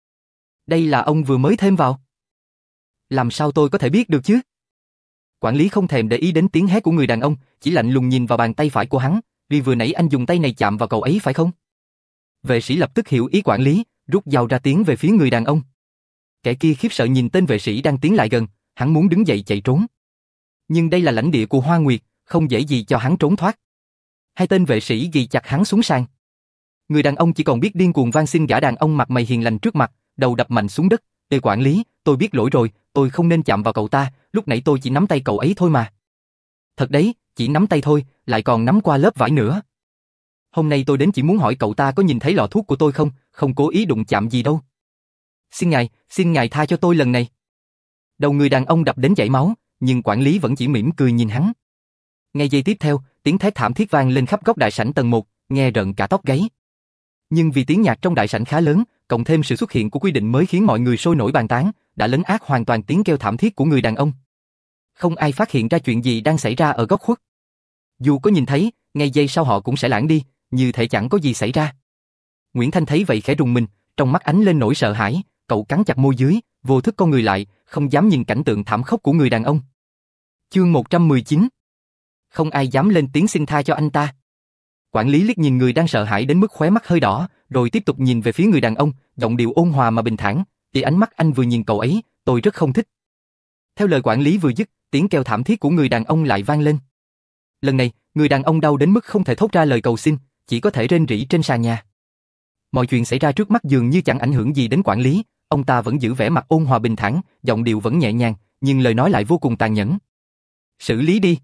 Đây là ông vừa mới thêm vào. Làm sao tôi có thể biết được chứ? Quản lý không thèm để ý đến tiếng hét của người đàn ông, chỉ lạnh lùng nhìn vào bàn tay phải của hắn, vì vừa nãy anh dùng tay này chạm vào cậu ấy phải không? Vệ sĩ lập tức hiểu ý quản lý, rút dao ra tiến về phía người đàn ông. Kẻ kia khiếp sợ nhìn tên vệ sĩ đang tiến lại gần, hắn muốn đứng dậy chạy trốn. Nhưng đây là lãnh địa của Hoa Nguyệt, không dễ gì cho hắn trốn thoát. Hai tên vệ sĩ ghi chặt hắn xuống sàn. Người đàn ông chỉ còn biết điên cuồng van xin gã đàn ông mặt mày hiền lành trước mặt, đầu đập mạnh xuống đất. Quản lý, tôi biết lỗi rồi, tôi không nên chạm vào cậu ta, lúc nãy tôi chỉ nắm tay cậu ấy thôi mà. Thật đấy, chỉ nắm tay thôi, lại còn nắm qua lớp vải nữa. Hôm nay tôi đến chỉ muốn hỏi cậu ta có nhìn thấy lọ thuốc của tôi không, không cố ý đụng chạm gì đâu. Xin ngài tha cho tôi lần này. Đầu người đàn ông đập đến chảy máu, nhưng quản lý vẫn chỉ mỉm cười nhìn hắn. Ngay giây tiếp theo, tiếng thét thảm thiết vang lên khắp góc đại sảnh tầng 1, nghe rợn cả tóc gáy. Nhưng vì tiếng nhạc trong đại sảnh khá lớn, cộng thêm sự xuất hiện của quy định mới khiến mọi người sôi nổi bàn tán, đã lấn át hoàn toàn tiếng kêu thảm thiết của người đàn ông. Không ai phát hiện ra chuyện gì đang xảy ra ở góc khuất. Dù có nhìn thấy, ngay giây sau họ cũng sẽ lãng đi, như thể chẳng có gì xảy ra. Nguyễn Thanh thấy vậy khẽ rùng mình, trong mắt ánh lên nỗi sợ hãi, cậu cắn chặt môi dưới, vô thức co người lại, không dám nhìn cảnh tượng thảm khốc của người đàn ông. Chương 119. Không ai dám lên tiếng xin tha cho anh ta. Quản lý liếc nhìn người đang sợ hãi đến mức khóe mắt hơi đỏ, rồi tiếp tục nhìn về phía người đàn ông, giọng điệu ôn hòa mà bình thản, "Thì ánh mắt anh vừa nhìn cậu ấy, tôi rất không thích." Theo lời quản lý vừa dứt, tiếng kêu thảm thiết của người đàn ông lại vang lên. Lần này, người đàn ông đau đến mức không thể thốt ra lời cầu xin, chỉ có thể rên rỉ trên sàn nhà. Mọi chuyện xảy ra trước mắt dường như chẳng ảnh hưởng gì đến quản lý, ông ta vẫn giữ vẻ mặt ôn hòa bình thản, giọng điệu vẫn nhẹ nhàng, nhưng lời nói lại vô cùng tàn nhẫn. "Xử lý đi."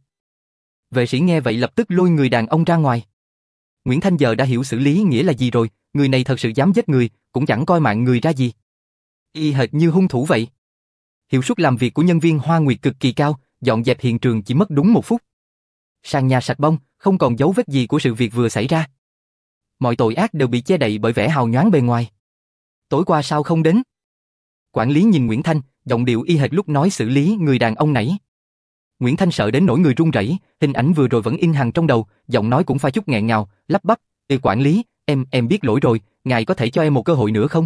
Vệ sĩ nghe vậy lập tức lôi người đàn ông ra ngoài. Nguyễn Thanh giờ đã hiểu xử lý nghĩa là gì rồi, người này thật sự dám giết người, cũng chẳng coi mạng người ra gì. Y hệt như hung thủ vậy. Hiệu suất làm việc của nhân viên Hoa Nguyệt cực kỳ cao, dọn dẹp hiện trường chỉ mất đúng 1 phút. Sàn nhà sạch bông, không còn dấu vết gì của sự việc vừa xảy ra. Mọi tội ác đều bị che đậy bởi vẻ hào nhoáng bề ngoài. "Tối qua sao không đến?" Quản lý nhìn Nguyễn Thanh, giọng điệu y hệt lúc nói xử lý người đàn ông nãy. Nguyễn Thanh sợ đến nỗi người run rẩy, hình ảnh vừa rồi vẫn in hằn trong đầu, giọng nói cũng pha chút nghẹn ngào, lắp bắp, Quản lý, em biết lỗi rồi, ngài có thể cho em một cơ hội nữa không?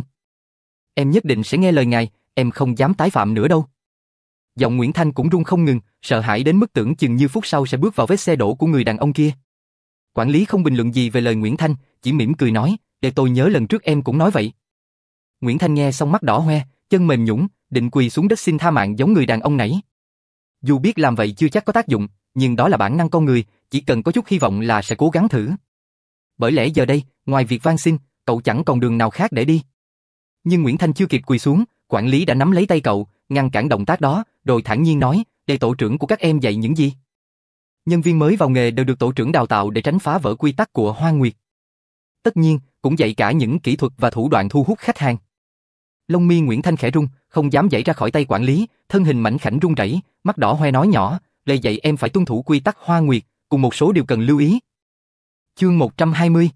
Em nhất định sẽ nghe lời ngài, em không dám tái phạm nữa đâu." Giọng Nguyễn Thanh cũng run không ngừng, sợ hãi đến mức tưởng chừng như phút sau sẽ bước vào vết xe đổ của người đàn ông kia. Quản lý không bình luận gì về lời Nguyễn Thanh, chỉ mỉm cười nói, "Để tôi nhớ lần trước em cũng nói vậy." Nguyễn Thanh nghe xong mắt đỏ hoe, chân mềm nhũn, định quỳ xuống đất xin tha mạng giống người đàn ông nãy. Dù biết làm vậy chưa chắc có tác dụng, nhưng đó là bản năng con người, chỉ cần có chút hy vọng là sẽ cố gắng thử. Bởi lẽ giờ đây, ngoài việc van xin, cậu chẳng còn đường nào khác để đi. Nhưng Nguyễn Thanh chưa kịp quỳ xuống, quản lý đã nắm lấy tay cậu, ngăn cản động tác đó, rồi thản nhiên nói, "Để tổ trưởng của các em dạy những gì?" Nhân viên mới vào nghề đều được tổ trưởng đào tạo để tránh phá vỡ quy tắc của Hoa Nguyệt. Tất nhiên, cũng dạy cả những kỹ thuật và thủ đoạn thu hút khách hàng. Lông mi Nguyễn Thanh khẽ rung, không dám giãy ra khỏi tay quản lý, thân hình mảnh khảnh run rẩy, mắt đỏ hoe nói nhỏ, Lê dạy em phải tuân thủ quy tắc Hoa Nguyệt, cùng một số điều cần lưu ý. Chương 120